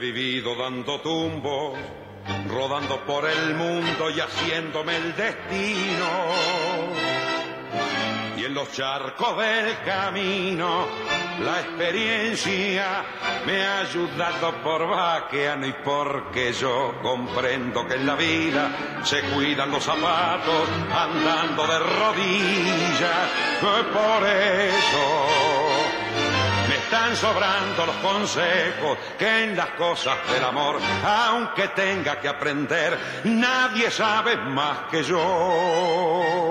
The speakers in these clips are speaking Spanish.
vivido dando tumbos, rodando por el mundo y haciéndome el destino. Y en los charcos del camino, la experiencia me ha ayudado por vaqueano y porque yo comprendo que en la vida se cuidan los zapatos andando de rodillas. Por eso me están sobrando los consejos que en las cosas del amor, aunque tenga que aprender, nadie sabe más que yo.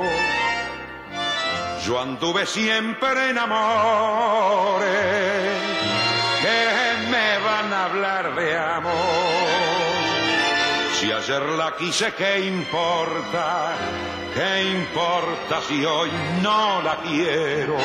Yo anduve siempre en amores que me van a hablar de amor. Si ayer la quise, ¿qué importa? ¿Qué importa si hoy no la quiero?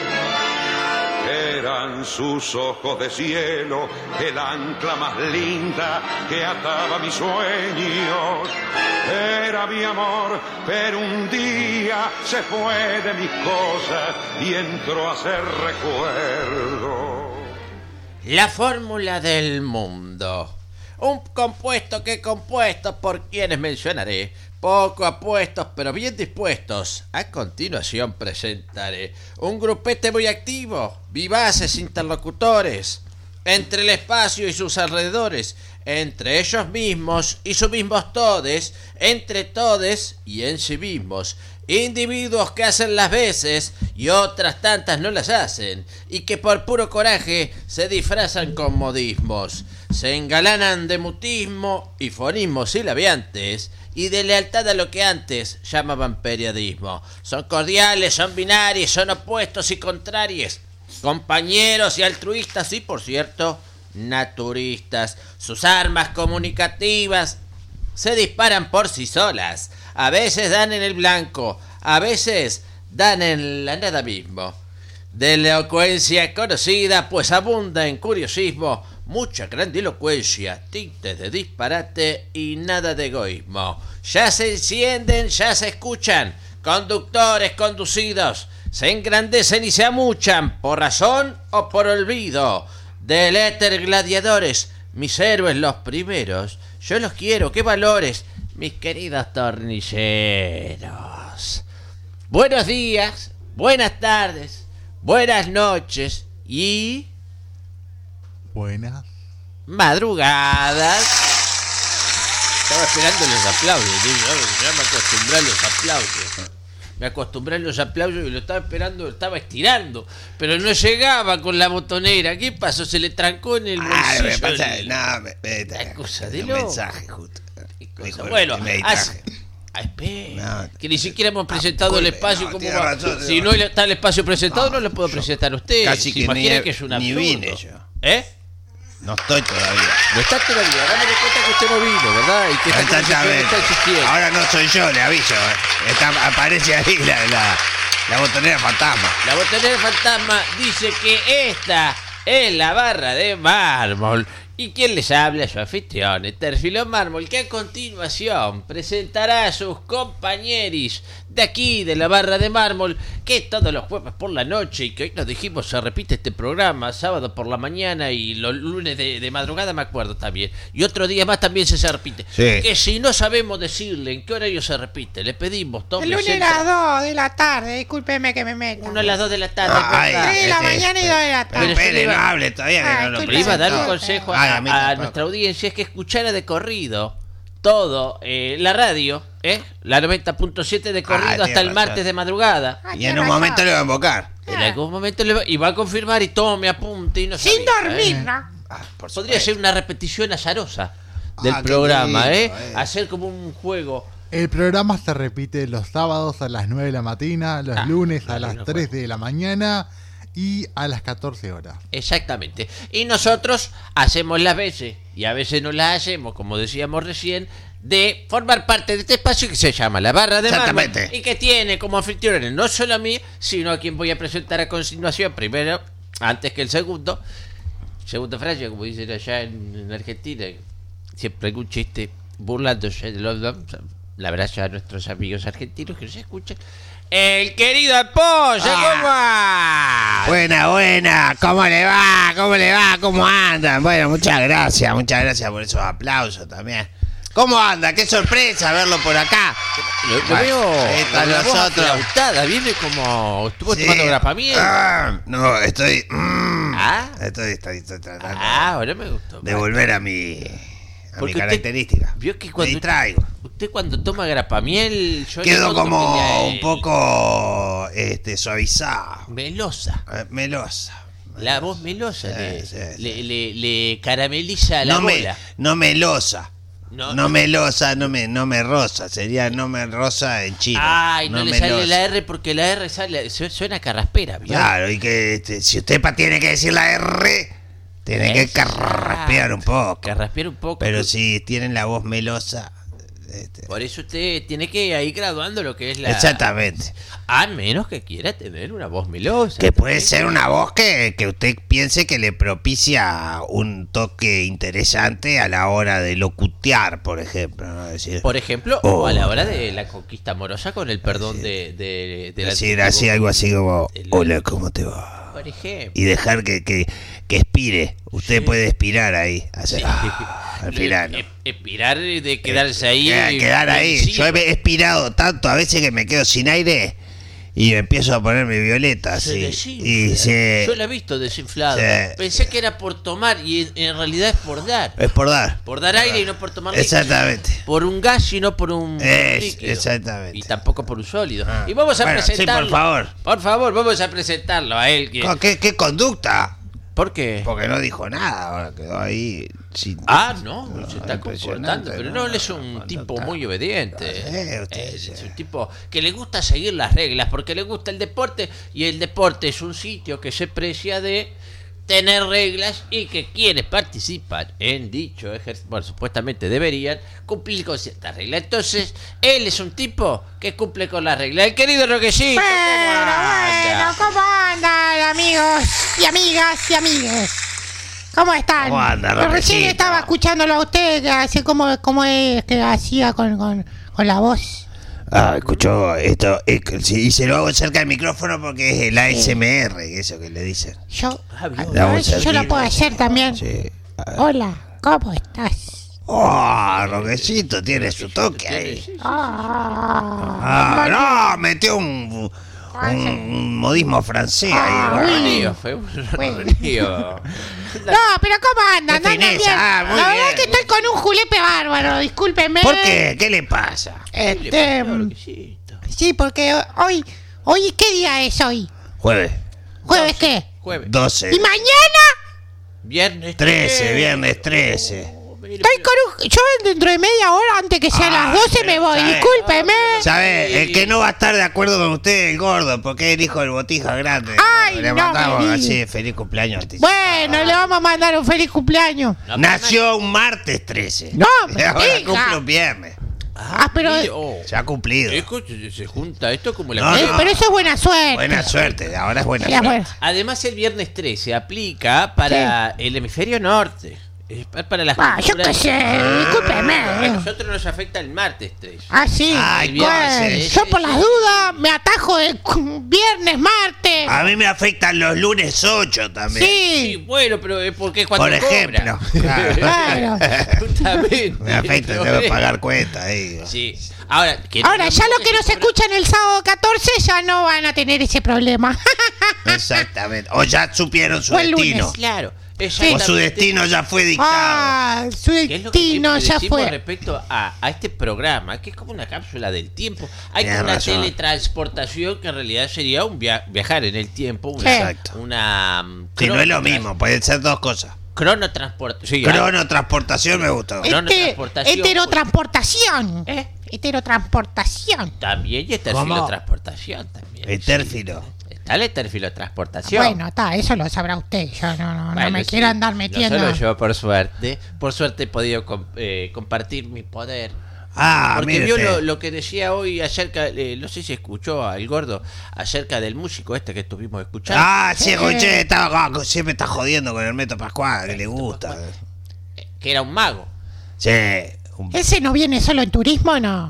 Eran sus ojos de cielo, el ancla más linda que ataba mis sueños. Era mi amor, pero un día se fue de mis cosas y entró a ser recuerdo. La fórmula del mundo. Un compuesto que compuesto por quienes mencionaré, poco apuestos pero bien dispuestos. A continuación presentaré un grupete muy activo, vivaces interlocutores, entre el espacio y sus alrededores, entre ellos mismos y sus mismos todes, entre todes y en sí mismos, individuos que hacen las veces y otras tantas no las hacen, y que por puro coraje se disfrazan con modismos, se engalanan de mutismo y fonismos silabiantes y de lealtad a lo que antes llamaban periodismo. Son cordiales, son binarios, son opuestos y contrarios, compañeros y altruistas y, por cierto, naturistas. Sus armas comunicativas se disparan por sí solas. A veces dan en el blanco, a veces dan en la nada mismo. De elocuencia conocida, pues abunda en curiosismo, mucha grandilocuencia, tintes de disparate y nada de egoísmo. Ya se encienden, ya se escuchan, conductores conducidos, se engrandecen y se amuchan, por razón o por olvido. Del éter gladiadores, mis héroes los primeros, yo los quiero, qué valores, mis queridos tornilleros. Buenos días, buenas tardes, buenas noches y buenas madrugadas. Estaba esperando los aplausos, ¿sí? Ya me acostumbré a los aplausos. Me acostumbré a los aplausos y lo estaba esperando, lo estaba estirando, pero no llegaba con la botonera. ¿Qué pasó? Se le trancó en el bolsillo. Me pasa, la cosa de un loco. mensaje justo. Bueno, espera, que ni siquiera hemos presentado el espacio. ¿Cómo va? Razón, si no está el espacio presentado, no lo puedo presentar a usted. Casi que imagina que es un absurdo. Ni vine yo. No estoy todavía. No está todavía. Hagamos de cuenta que usted no vino, ¿verdad? Y que esta está existiendo. Ahora no soy yo, le aviso. Aparece ahí la botonera fantasma. La botonera fantasma dice que esta es la barra de mármol. ¿Y quién les habla? Su anfitrión, Terfilón Mármol, que a continuación presentará a sus compañeros de aquí, de la barra de mármol, que todos los jueves por la noche, y que hoy nos dijimos se repite este programa, sábado por la mañana y los lunes de madrugada, me acuerdo también, y otro día más también se repite. Sí. Que si no sabemos decirle en qué horario se repite, le pedimos el lunes a las 2 de la tarde, discúlpeme que me meta. 1 a las 2 de la tarde. 3 de la mañana y 2 de la tarde. Pero no hable todavía, que no lo Pero iba a dar un presentó. consejo a nuestra audiencia, es que escuchara de corrido todo la radio, la 90.7 de corrido hasta el razón. martes de madrugada. Y en un momento le va a invocar. En algún momento y va a confirmar y tome apunte y no Sin sabía, dormir, ¿no? Podría ser una repetición azarosa del qué programa, lindo, hacer como un juego. El programa se repite los sábados a las 9 de la mañana, los lunes a las no 3 de la mañana y a las 14 horas. Exactamente. Y nosotros hacemos las veces, y a veces no las hacemos, como decíamos recién, de formar parte de este espacio que se llama La Barra de Mármol, Exactamente. y que tiene como anfitriones no solo a mí, sino a quien voy a presentar a continuación, primero, antes que el segundo frase, como dicen allá en Argentina, siempre algún chiste burlándose de los la abrazo a nuestros amigos argentinos que nos escuchan. El querido Ampolla, ¿cómo va? Buena, ¿cómo le va? ¿Cómo andan? Bueno, muchas gracias por esos aplausos también. ¿Cómo anda? Qué sorpresa verlo por acá. Lo veo está con la voz nosotros. aflautada, viene como estuvo tomando grapamiel. No, estoy Ah. estoy tratando Ahora me gustó. de volver a mi Porque usted característica. vio que Me cuando distraigo. usted cuando toma grapamiel, yo le Quedo noto que como le- un poco suavizado. melosa. Melosa. La voz melosa Sí, le carameliza la bola. No melosa. No. No melosa, no me rosa. Sería no me rosa en chino. Ay, no le sale melosa. la R porque la R suena carraspera, ¿vio? Claro, y que si usted tiene que decir la R, tiene que carraspear un poco. Carraspear un poco. Pero si tienen la voz melosa. Por eso usted tiene que ir graduando lo que es la... Exactamente. A menos que quiera tener una voz melosa. Que puede ser una voz que usted piense que le propicia un toque interesante a la hora de locutear, por ejemplo, ¿no? Decir, Por ejemplo, o a la hora de la conquista amorosa con el perdón de la... decir así, algo así como, hola, ¿cómo te va? Por ejemplo. Y dejar que expire. Usted puede expirar ahí. Hacer, al final, ¿no? Expirar de quedarse ahí. Quedar ahí. Sí. Yo he expirado tanto a veces que me quedo sin aire y empiezo a ponerme violeta. Se Así. desinfla. Y Yo la he visto desinflada. Sí. Pensé que era por tomar y en realidad es por dar. es por dar. Por dar aire y no por tomar líquido. Exactamente. Por un gas y no por un líquido. Exactamente. Y tampoco por un sólido. Y vamos a Bueno, sí, presentarlo. por favor. Por favor, vamos a presentarlo a él. ¿Qué conducta? ¿Por qué? Porque no dijo nada, ahora quedó ahí sin... No, se está impresionante, comportando, pero ¿no? él es un tipo muy obediente. Usted, sí. Es un tipo que le gusta seguir las reglas, porque le gusta el deporte, y el deporte es un sitio que se precia de tener reglas y que quienes participan en dicho ejercicio, bueno, supuestamente deberían cumplir con ciertas reglas. Entonces, él es un tipo que cumple con las reglas. El querido Roquecito. Bueno, ¿cómo andan, amigos y amigas y amigues? ¿Cómo están? ¿Cómo anda, Recién Roquecito? estaba escuchándolo a usted, así como es que hacía con la voz. Escuchó esto, y se lo hago cerca del micrófono porque es el ASMR, eso que le dicen. Yo, La a ver voz si yo lo servida. puedo hacer también. Sí. Hola, ¿cómo estás? Roquecito tiene su toque ahí. Ah, No, metió un modismo francés ahí. Río, fue un Bueno. río. No, pero ¿cómo andan? Qué ¿Andan fineza, bien? muy La verdad bien. es que estoy con un julepe bárbaro, discúlpeme. ¿Por qué? ¿Qué le pasa? Roquecito. Sí, porque hoy, ¿qué día es hoy? Jueves ¿Jueves qué? Jueves. 12, ¿Y mañana? Viernes 13, viernes 13. Estoy con yo dentro de media hora, antes que sea las 12 me voy, ¿sabe? discúlpeme. ¿Sabe? El que no va a estar de acuerdo con usted es el gordo, porque es el hijo del botija grande. Ay, Le no mandamos me así, diga. feliz cumpleaños anticipado. Bueno, le vamos a mandar un feliz cumpleaños. Nació un martes 13. No, Y ahora mentira. cumple un viernes. pero- Se ha cumplido. Se junta esto como la... No, no. Pero eso es buena suerte. Buena suerte, ahora es buena Ya, suerte. bueno. Además, el viernes 13 aplica para el hemisferio norte. Es para las Yo qué sé, A discúlpeme. nosotros nos afecta el martes 13. Ah, sí. Ay, Bueno, ¿cómo yo por las dudas me atajo de viernes, martes. A mí me afectan los lunes 8 también. Sí, Sí, bueno, pero es porque cuando Por ejemplo. cobra. claro. Justamente. Me afecta, Pero debo es- pagar cuentas ahí. Sí. Ahora, Ahora, ya los que nos escuchan el sábado 14 ya no van a tener ese problema. Exactamente. O ya supieron su O el lunes, destino. Claro. O su destino ya fue dictado. Ah, su ¿Qué es lo que destino siempre ya decimos fue. respecto a este programa? Que es como una cápsula del tiempo. Hay Tienes como una razón. teletransportación que en realidad sería un viajar en el tiempo. Una, Sí. Exacto. una Si no es lo mismo, pueden ser dos cosas. cronotransportación. Sí, Cronotransportación me gustó. Cronotransportación. Heterotransportación. Heterotransportación. también y eterfilotransportación también. Etérfilo. Está la eterfilotransportación. Bueno, está, eso lo sabrá usted. Yo no Bueno, me sí. quiero andar No metiendo. solo yo, por suerte he podido compartir mi poder. Porque mire vio usted. lo que decía hoy acerca, no sé si escuchó al gordo, acerca del músico este que estuvimos escuchando. Sí, escuché, siempre está jodiendo con el Hermeto Pascual, que le gusta. Que era un mago. Sí. ¿Ese no viene solo en turismo, no?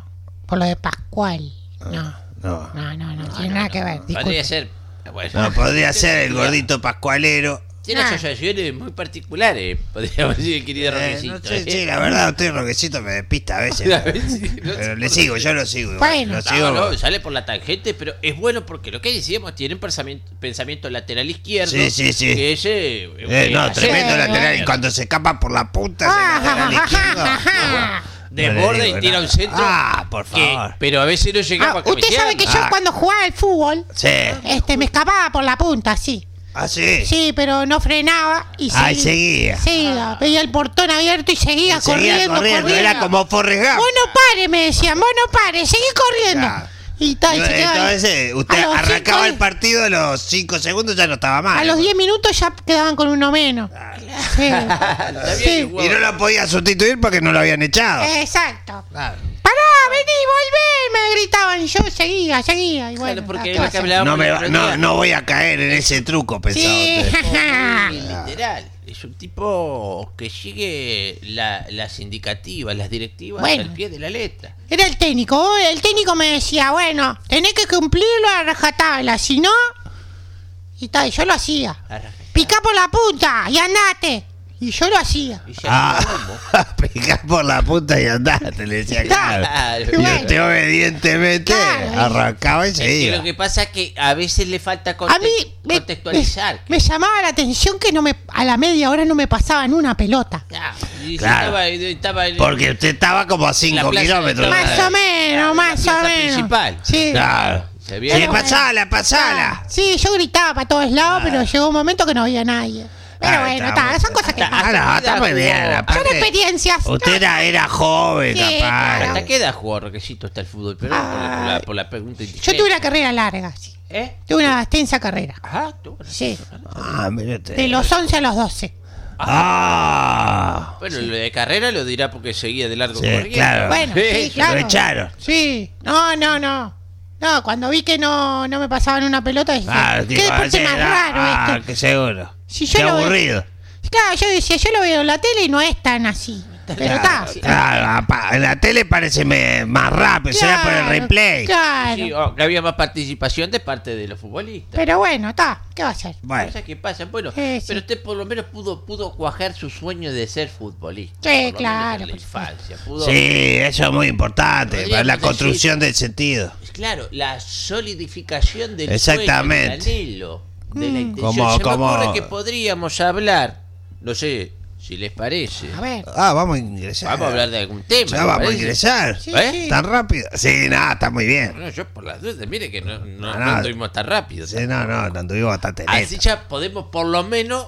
por lo de Pascual. No, No. tiene nada que ver. Podría Disculpe. ser. Bueno, No, podría ser el gordito pascualero. tiene Ah. asociaciones muy particulares, podríamos decir, el querido Roquecito. No sé, sí, la verdad, usted Roquecito me despista a veces. Pero le sigo, yo lo sigo. igual, Bueno. lo sigo. No, sale por la tangente, pero es bueno porque lo que decíamos tiene un pensamiento lateral izquierdo. Sí. Que ese. No, tremendo sí, lateral. Y sí. cuando se escapa por la punta, se lateral izquierdo. Desborda No le y digo tira nada. un centro. Por que- favor. pero a veces no llegaba a Usted sabe que yo cuando jugaba al fútbol, Sí. me escapaba por la punta, sí. Ah, sí. Sí, pero no frenaba y Ah, y seguía. Seguía, veía el portón abierto y seguía, Y seguía corriendo. Era como Forrest Gump. Vos no pare, me decían, vos no pare, seguí corriendo. Claro. Y tal, se quedaba ahí. Entonces, usted A los arrancaba 5 el partido a los 5 segundos, ya no estaba mal. A los 10 minutos ya quedaban con uno menos. Sí. Sí. Y no lo podía sustituir porque no lo habían echado. Exacto. Claro. Pará, vení, volvé, me gritaban. Yo seguía. Y bueno, Claro, porque ¿qué es va lo a que hacer? hablábamos. No voy a caer en ese truco, pensaba Sí. usted. Muy literal. Es un tipo que sigue las indicativas, las directivas Bueno. al pie de la letra. Era el técnico. El técnico me decía, bueno, tenés que cumplirlo a rajatabla, si no... Y tal, yo lo hacía. Picá por la punta y andate. Y yo lo hacía. Y ya Picás por la punta y andate, le decía, claro. Claro. Y usted obedientemente Claro. arrancaba y Es que seguía. lo que pasa es que a veces le falta A mí contextualizar. me llamaba la atención que a la media hora no me pasaban una pelota. Ya, y Claro. estaba en Porque usted estaba como a La 5 plaza kilómetros. de Más o menos, la más o plaza menos. principal. Sí. Claro. Se Sí, viene. Pero bueno. pasala. Sí, yo gritaba para todos lados, pero llegó un momento que no había nadie. Pero bueno, son cosas que pasan. Ah, no, está muy bien. Son aparte, experiencias. usted era joven, Sí, capaz. claro. ¿Hasta qué edad jugó Roquecito hasta el fútbol? Pero por la pregunta Yo tuve una carrera larga, sí. ¿Eh? Tuve una extensa carrera. Ajá, tú. Sí. Ah, mire usted. De los 11 a los 12. Ah. Bueno, lo de carrera lo dirá porque seguía de largo Sí, corriendo. claro. Bueno, sí, claro. Lo echaron. Sí. No, cuando vi que no me pasaban una pelota, dije, qué deporte más raro este. Que seguro. Si yo Qué lo veo- aburrido. Claro, yo decía, yo lo veo en la tele y no es tan así. Pero está. Claro, en la tele parece más rápido, será por el replay. Claro. Sí, que había más participación de parte de los futbolistas. Pero bueno, está. ¿Qué va a hacer? Bueno, Cosas que pasan. Bueno, Sí, sí. pero usted por lo menos pudo cuajar su sueño de ser futbolista. Sí, Por lo menos claro, en la por infancia. Pudo, sí, eso es muy importante, Podríamos para la decir- construcción del sentido. Claro, la solidificación del Exactamente. sueño, del anhelo, de la intención. Como- Se me como- ocurre que podríamos hablar, no sé si les parece. A ver. Ah, vamos a ingresar. Vamos a hablar de algún tema. Ya ¿les vamos a parece? ingresar. Sí, ¿Eh? sí. ¿Tan rápido? Sí, nada, está muy bien. No, yo por las dudas, mire que no No, anduvimos tan rápido. Sí, no, anduvimos bastante Así lento. ya podemos por lo menos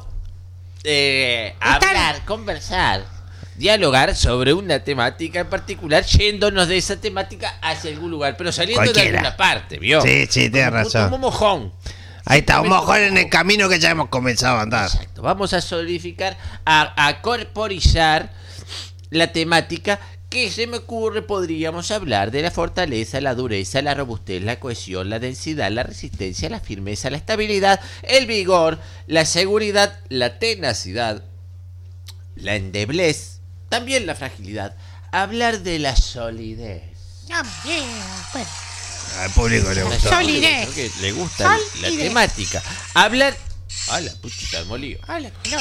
hablar, conversar, dialogar sobre una temática en particular, yéndonos de esa temática hacia algún lugar, pero saliendo Cualquiera. de alguna parte, ¿vio? Sí, tiene Como razón. mojón. Ahí está, un mojón en el camino que ya hemos comenzado a andar. Exacto. Vamos a solidificar, a corporizar la temática que se me ocurre. Podríamos hablar de la fortaleza, la dureza, la robustez, la cohesión, la densidad, la resistencia, la firmeza, la estabilidad, el vigor, la seguridad, la tenacidad, la endeblez, también la fragilidad. Hablar de la solidez. Ya, bien, bueno. Al público le gustó. Solidez. Creo que le gusta la Solidez. temática. Hablar... ¡Ah, la puchita del molío! Habla, color.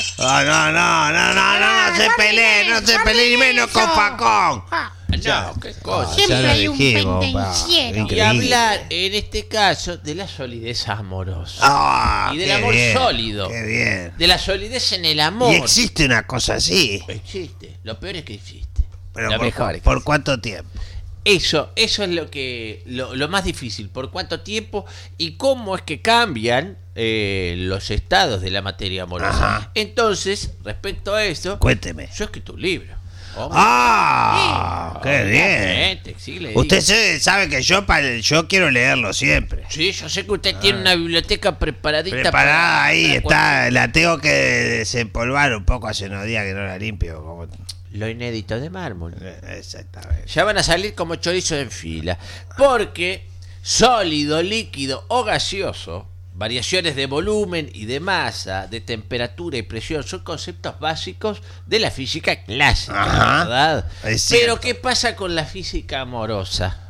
No se peleen, no se peleen, y menos con Facón. Ah, No, qué cosa. Siempre Ya lo hay un dijimos, pendenciero. Y increíble. hablar, en este caso, de la solidez amorosa. Ah, Y del qué amor bien, sólido. Qué bien. De la solidez en el amor. Y existe una cosa así. Existe. Lo peor es que existe. Pero Lo mejor es que ¿por cuánto tiempo? Eso es lo más difícil. ¿Por cuánto tiempo? Y cómo es que cambian los estados de la materia amorosa. Ajá. Entonces, respecto a eso, Cuénteme. yo he escrito un libro. ¡Ah! ¡Qué bien! Obviamente, sí, le digo. Usted sabe que yo quiero leerlo siempre. Sí, yo sé que usted tiene una biblioteca preparadita. Preparada ahí para está, la tengo que desempolvar un poco hace unos días que no la limpio. Como... lo inédito de mármol. Exactamente. Ya van a salir como chorizo en fila. Porque sólido, líquido o gaseoso, variaciones de volumen y de masa, de temperatura y presión son conceptos básicos de la física clásica, Ajá. ¿verdad? Es cierto. Pero ¿qué pasa con la física amorosa?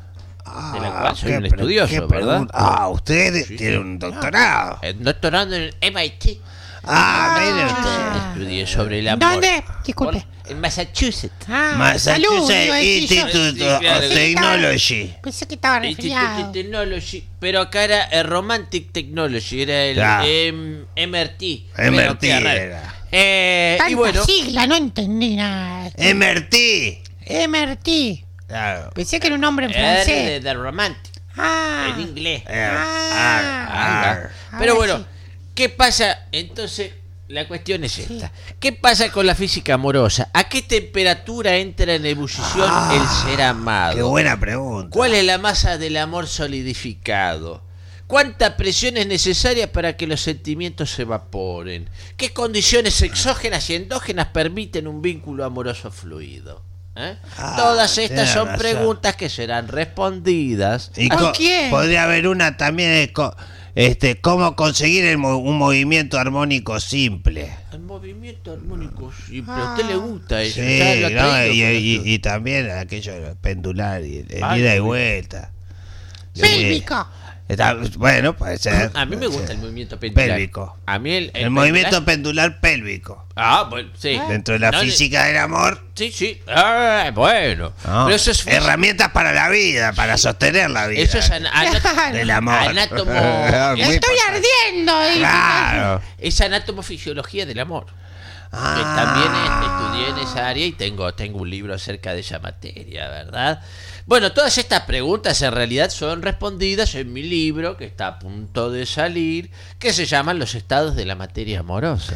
de la cual soy un qué estudioso, ¿verdad? pregunta. Usted tiene un doctorado. Doctorando en el MIT. Mire usted. Estudié sobre el amor. ¿Dónde? Disculpe. En Massachusetts. Salud, iba a Massachusetts decir yo. Institute Sí, claro. of Technology. Pensé que estaba Institute resfriado. of Technology, pero acá era el Romantic Technology, era el Claro. MRT. MRT Pero qué raro. era. Y Tanta bueno, sigla, no entendí nada. MRT. MRT. Claro. Pensé que era un nombre en R francés. de Romantic, en inglés. Eh, Ahí va. Pero ahora bueno, sí. ¿qué pasa? Entonces, la cuestión es esta. ¿Qué pasa con la física amorosa? ¿A qué temperatura entra en ebullición el ser amado? Qué buena pregunta. ¿Cuál es la masa del amor solidificado? ¿Cuánta presión es necesaria para que los sentimientos se evaporen? ¿Qué condiciones exógenas y endógenas permiten un vínculo amoroso fluido? Todas estas tiene son razón. preguntas que serán respondidas. Y ¿Por quién? podría haber una también de cómo conseguir un movimiento armónico simple. El movimiento armónico simple. ¿A usted le gusta eso? Sí, Ya lo ha ¿no? traído con eso. y también aquello pendular y el Ay, ida y sí. vuelta. Pélvica. Bueno, puede ser. A mí me puede gusta ser. el movimiento pendular. Pélvico. A mí El movimiento pendular pélvico. Bueno, sí. Dentro de la No, física del amor. Sí. Bueno. ¿no? Pero eso es Herramientas para la vida, para sostener la vida. Eso es del amor. anátomo. Muy Estoy pasado. ardiendo. Claro. Es anatomofisiología del amor. Ah. También estudié en esa área y tengo un libro acerca de esa materia, ¿verdad? Bueno, todas estas preguntas en realidad son respondidas en mi libro que está a punto de salir, que se llama Los estados de la materia amorosa.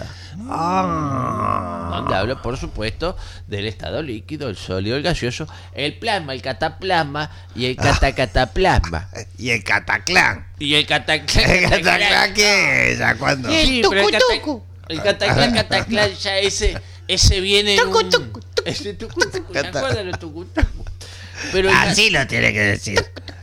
Donde hablo, por supuesto, del estado líquido, el sólido, el gaseoso, el plasma, el cataplasma y el catacataplasma. Y el cataclán. Y el ¿El cataclán qué es? ¿A cuándo? El Sí, pero tucutucu. el cataclán ya ese viene en Tucu, un... tucu, tucu. Ese tucu, ¿se acuerdan de los tucutucu? Pero el Así lo tiene que decir.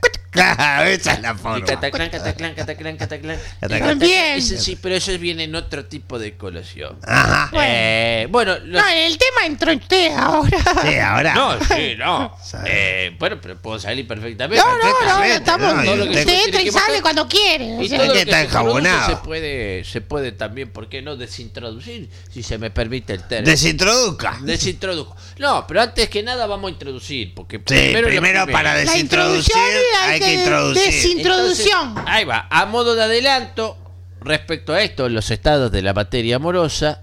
Claro, esa es la el forma. cataclán. Cataclán. También. Ese sí, pero eso viene en otro tipo de colación. Ajá. Bueno, los... No, el tema entró usted ahora. Sí, ahora. No. Bueno, pero puedo salir perfectamente. No, estamos. No, y usted Usted tiene entra y que sale mostrar- cuando quiere. o Y sea. todo lo que que está se produce enjabonado. se puede también, ¿por qué no desintroducir? Si se me permite el término. Desintroduzca. Desintrodujo. No, pero antes que nada vamos a introducir, porque Sí, primero primero para La desintroducir introducción y hay que introducir. Desintroducción. Entonces, ahí va, a modo de adelanto, respecto a esto, los estados de la materia amorosa,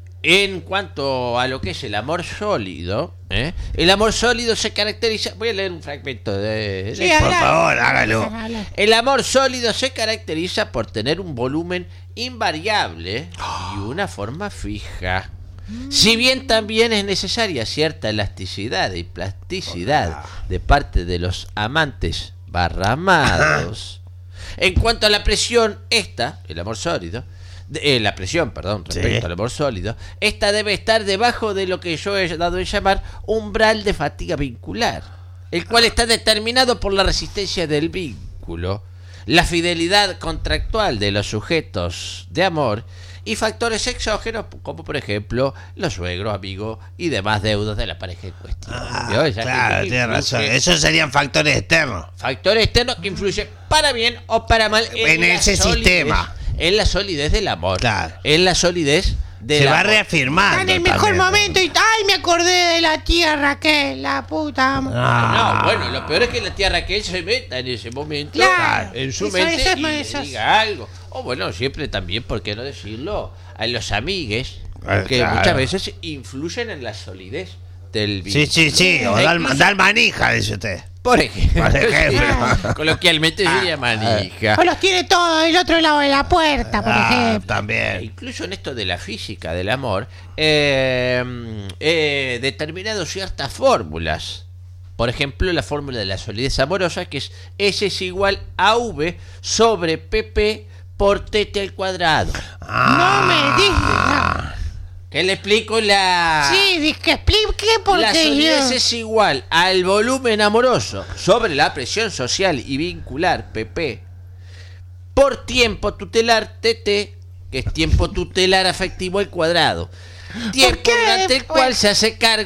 en cuanto a lo que es el amor sólido, el amor sólido se caracteriza, voy a leer un fragmento de Sí, Por habla. favor, hágalo. Habla. el amor sólido se caracteriza por tener un volumen invariable y una forma fija. Si bien también es necesaria cierta elasticidad y plasticidad de parte de los amantes barramados. En cuanto a la presión, el amor sólido, la presión, perdón, respecto Sí. al amor sólido, esta debe estar debajo de lo que yo he dado en llamar umbral de fatiga vincular, el cual está determinado por la resistencia del vínculo, la fidelidad contractual de los sujetos de amor y factores exógenos como por ejemplo los suegros, amigos y demás deudos de la pareja en cuestión. ¿Vio? Ya que Claro, tiene razón. Esos serían factores externos. factores externos que influyen para bien o para mal En la ese solidez- sistema. en la solidez del amor, Claro. en la solidez del Se va amor. reafirmando. Está en el mejor también. momento y ay, me acordé de la tía Raquel, la puta. No, bueno, lo peor es que la tía Raquel se meta en ese momento Claro. en su Eso, mente eso es y más le esas. diga algo. O bueno, siempre también, ¿por qué no decirlo? A los amigues, que Claro. muchas veces influyen en la solidez del Sí, vínculo. sí. O Incluso- dar manija, dice usted. Por ejemplo. Por ejemplo. sí, coloquialmente sería manija. O los tiene todos del otro lado de la puerta, por ejemplo. También. Incluso en esto de la física del amor, determinado ciertas fórmulas. Por ejemplo, la fórmula de la solidez amorosa, que es S es igual a V sobre PP por TT al cuadrado. No me digas. ¿Qué le explico? La Sí, que explique porque la yo. solidez es igual al volumen amoroso sobre la presión social y vincular PP por tiempo tutelar TT, que es tiempo tutelar afectivo al cuadrado. Tiempo qué? durante el cual se hace cargo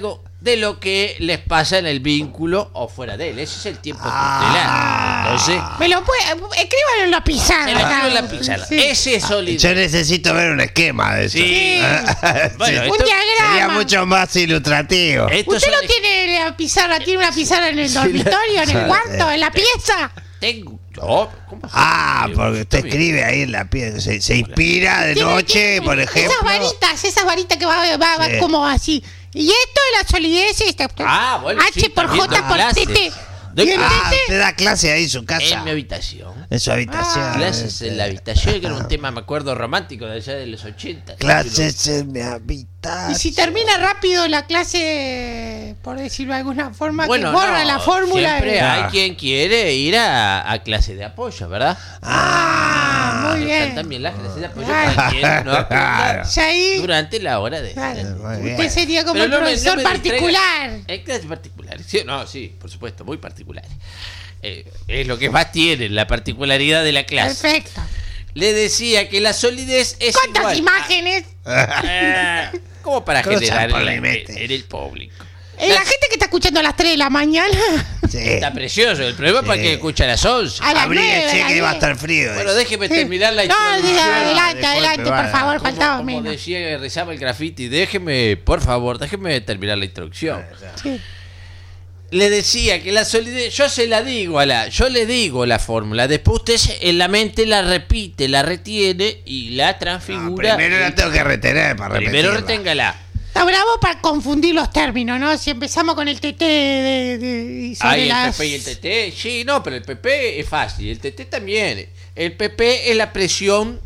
de lo que les pasa en el vínculo o fuera de él. Ese es el tiempo tutelar. Entonces, Me lo puede. Escríbalo en la pizarra. se lo escribo en la pizarra. Sí. Ese es solidez. Yo necesito ver un esquema de eso. Sí. Bueno, Un esto, diagrama. Sería mucho más ilustrativo. estos ¿Usted son no tiene la pizarra? ¿Tiene una pizarra en el dormitorio, en el cuarto, en la pieza? tengo. No, ¿cómo? Porque usted escribe ahí en la pieza. Se inspira de noche, por ejemplo. Esas varitas que va Sí. como así. Y esto de la solidez, Bueno, H sí, por también J doy por clases. T. Doy Y el clases T. Usted da clase ahí en su casa. En mi habitación. En su habitación. Clases en la habitación, que era un tema, me acuerdo, romántico de allá de los 80. Clases en mi habitación. Y si termina rápido la clase, por decirlo de alguna forma, que borra no, la fórmula. Siempre y- hay quien quiere ir a clase de apoyo, ¿verdad? Muy bien. Están también las clases de apoyo Claro. para quien no aprenda Claro. Ya ahí, durante la hora de... claro, Muy bien. usted sería como Pero el no me profesor distraiga. particular. En clases particulares. Sí, no, sí, por supuesto, muy particulares. Es lo que más tiene, la particularidad de la clase. Perfecto. Le decía que la solidez es ¿Cuántas igual. imágenes? Como para Cruzan generar por la en mente. el público. La gente que está escuchando a las 3 de la mañana. Sí. Está precioso. El problema es para que escucha a las 11. A las 9. Abríguese a las que va a 10. estar frío. Bueno, déjeme terminar la No, introducción. diga, adelante, Disculpe, adelante, por vale. favor, faltaba Como menos. decía, rezaba el graffiti, déjeme, por favor, déjeme terminar la introducción. Sí. Le decía que la solidez, yo le digo la fórmula, después usted en la mente la repite, la retiene y la transfigura. Primero la tengo que retener para repetirla. Primero reténgala. Está bravo para confundir los términos, ¿no? Si empezamos con el TT y sobre Hay el las... PP y el TT. Sí, no, pero el PP es fácil. El TT también. El PP es la presión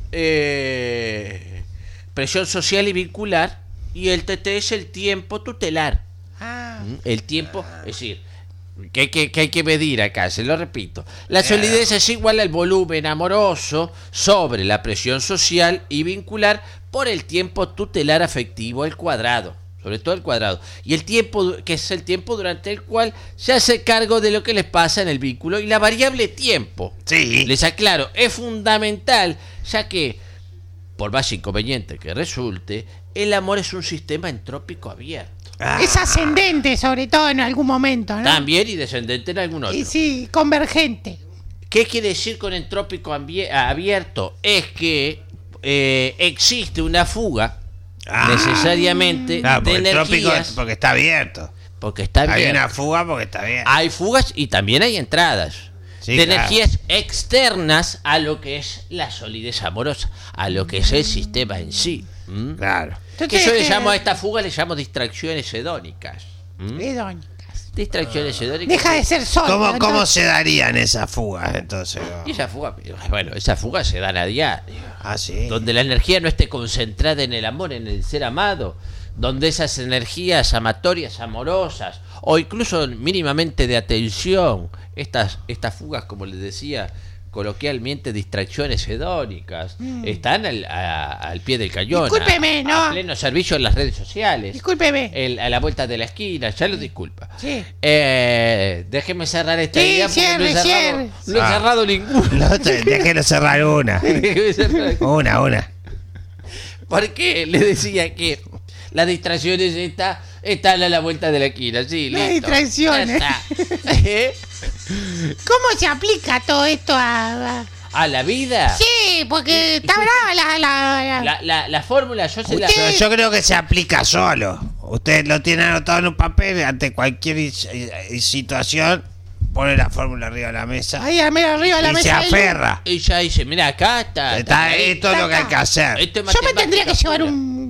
social y vincular. Y el TT es el tiempo tutelar. Ah, El tiempo, es decir, que hay que medir acá, se lo repito. La solidez es igual al volumen amoroso sobre la presión social y vincular por el tiempo tutelar afectivo al cuadrado, sobre todo el cuadrado. Y el tiempo, que es el tiempo durante el cual se hace cargo de lo que les pasa en el vínculo. Y la variable tiempo, Sí. les aclaro, es fundamental, ya que, por más inconveniente que resulte, el amor es un sistema entrópico abierto. es ascendente, sobre todo en algún momento, ¿no? También y descendente en algún otro. Y sí, convergente. ¿Qué quiere decir con entrópico abierto? Es que existe una fuga necesariamente Claro, de porque el trópico energías porque está abierto. porque está Hay abierto. una fuga porque está bien. Hay fugas y también hay entradas Sí, de claro. energías externas a lo que es la solidez amorosa, a lo que es el sistema en sí. ¿Mm? Claro. Que yo le llamo a esta fuga, le llamo distracciones hedónicas. ¿Mm? Hedónicas. Distracciones hedónicas. Deja de ser solo. ¿Cómo entonces. se darían esas fugas entonces? Y esa fuga, bueno, esas fugas se dan a diario. Ah, sí. Donde la energía no esté concentrada en el amor, en el ser amado, donde esas energías amatorias, amorosas, o incluso mínimamente de atención, estas fugas, como les decía coloquialmente, distracciones hedónicas, están al pie del cañón, Discúlpeme, ¿no? a pleno servicio en las redes sociales. Discúlpeme. A la vuelta de la esquina, ya lo disculpa. Sí. Déjeme cerrar esta Sí, idea porque cierre, cierre. no he cerrado ninguno. Déjelo cerrar una. Déjeme cerrar. Una. Porque le decía que las distracciones están a la vuelta de la esquina, sí, Las listo. distracciones. Ya está. ¿Eh? ¿Cómo se aplica todo esto a... ¿A la vida? Sí, porque está brava La fórmula yo se la... Yo creo que se aplica solo. Usted lo tiene anotado en un papel ante cualquier situación. Pone la fórmula arriba de la mesa. Ahí arriba de la Y mesa. se ahí. aferra. Ella dice, mira, acá está Esto es lo que hay que hacer. Esto es Yo me tendría que matemática llevar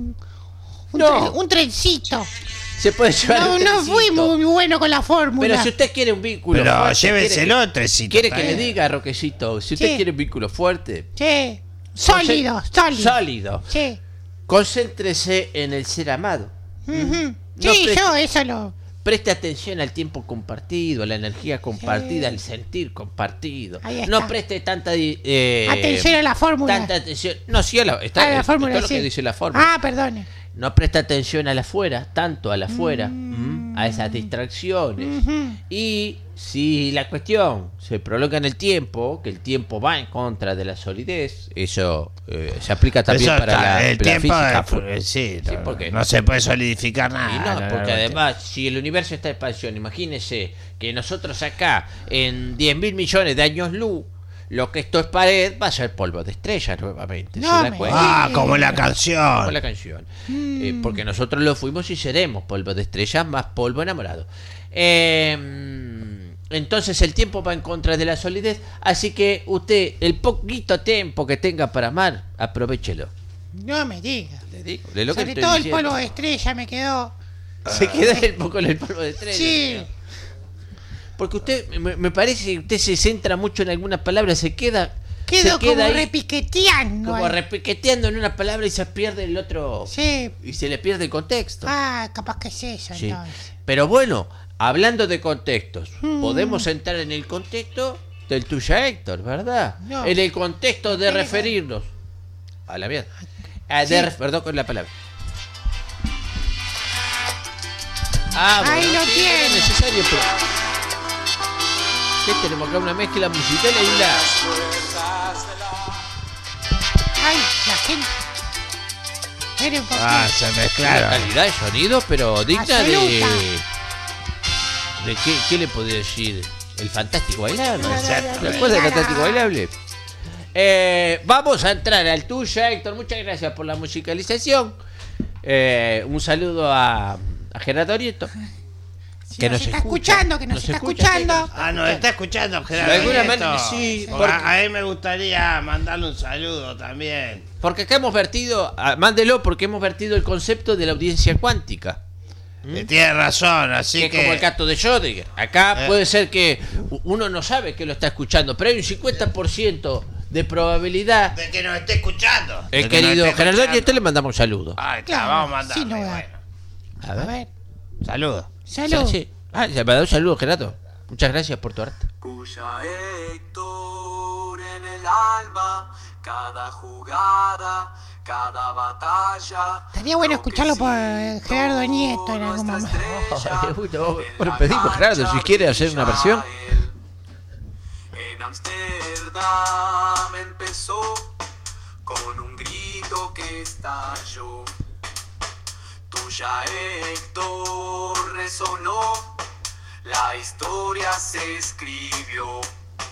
pura. un trencito. Se puede llevar No, un no trencito. fui muy bueno con la fórmula. Pero si usted quiere un vínculo Pero fuerte, llévenselo el trencito. quiere que está le bien. diga, Roquecito, si usted Sí. quiere un vínculo fuerte, Sí. Sólido. sólido, Sí. concéntrese en el ser amado. Ujú. No Sí, preste- yo eso lo... Preste atención al tiempo compartido, a la energía compartida, al sentir compartido. Ahí está. No preste tanta Atención a la fórmula. Tanta atención. No, sí, está, A la fórmula, todo lo sí. que dice la fórmula. Ah, perdone. No presta atención al afuera, tanto al afuera, a esas distracciones. Y si la cuestión se prolonga en el tiempo, que el tiempo va en contra de la solidez, eso se aplica también Eso para está, el la tiempo física. sí, Sí, ¿por qué? no se puede solidificar Y nada. no, porque además, si el universo está en expansión, imagínese que nosotros acá, en 10.000 millones de años luz, lo que esto es pared va a ser polvo de estrella nuevamente. No ¿Se da me cuenta? como la Como canción. la canción. Porque nosotros lo fuimos y seremos polvo de estrellas más polvo enamorado. Entonces el tiempo va en contra de la solidez, así que usted, el poquito tiempo que tenga para amar, aprovechelo. No me diga. Le digo, de lo que Sobre estoy todo el diciendo. polvo de estrella me quedó. Se queda con el polvo de estrella. Sí. Porque usted, me parece que usted se centra mucho en algunas palabras, se queda Quedo como ahí, repiqueteando. como repiqueteando en una palabra y se pierde el otro. Sí. Y se le pierde el contexto. Capaz que es eso Sí. entonces. Pero bueno, hablando de contextos, podemos entrar en el contexto del tuya Héctor, ¿verdad? No. En el contexto de referirnos a la mierda. Perdón con la palabra. Ahí lo sí, tiene. era necesario, pero... ¿Qué tenemos acá? Una mezcla musical y una... Ay, la gente. Espere un poquito. Se Una mezclaron. calidad de sonido, pero digna de... Absoluta. ¿De qué le podría decir? El Fantástico Bailable. Exacto. ¿Te acuerdas del Fantástico Bailable? Vamos a entrar al tuyo, Héctor. Muchas gracias por la musicalización. Un saludo a Gerardo Orieto. Si nos está escuchando, que nos está escuchando. Nos está escuchando Gerardo. De alguna Nieto. manera, sí, Porque porque- a él me gustaría mandarle un saludo también. Porque acá hemos vertido, mándelo, porque hemos vertido el concepto de la audiencia cuántica. Tiene razón, así Que es que... como el caso de Schrödinger. Acá puede ser que uno no sabe que lo está escuchando, pero hay un 50% de probabilidad. De que nos esté escuchando. El De que querido nos esté Gerardo escuchando. Orieto le mandamos un saludo. Ahí está, Claro, vamos a mandarle. sin duda. Bueno. A ver. Saludos. Salud. Sí. Ya me ha dado un saludo, Gerardo. Muchas gracias por tu arte. Cuya Héctor en el alma, cada jugada, cada batalla. Estaría bueno escucharlo por Gerardo Nieto en algún momento. Bueno, pedimos, Gerardo, si quiere hacer una versión. En Amsterdam empezó con un grito que estalló. Tuya Héctor resonó, la historia se escribió.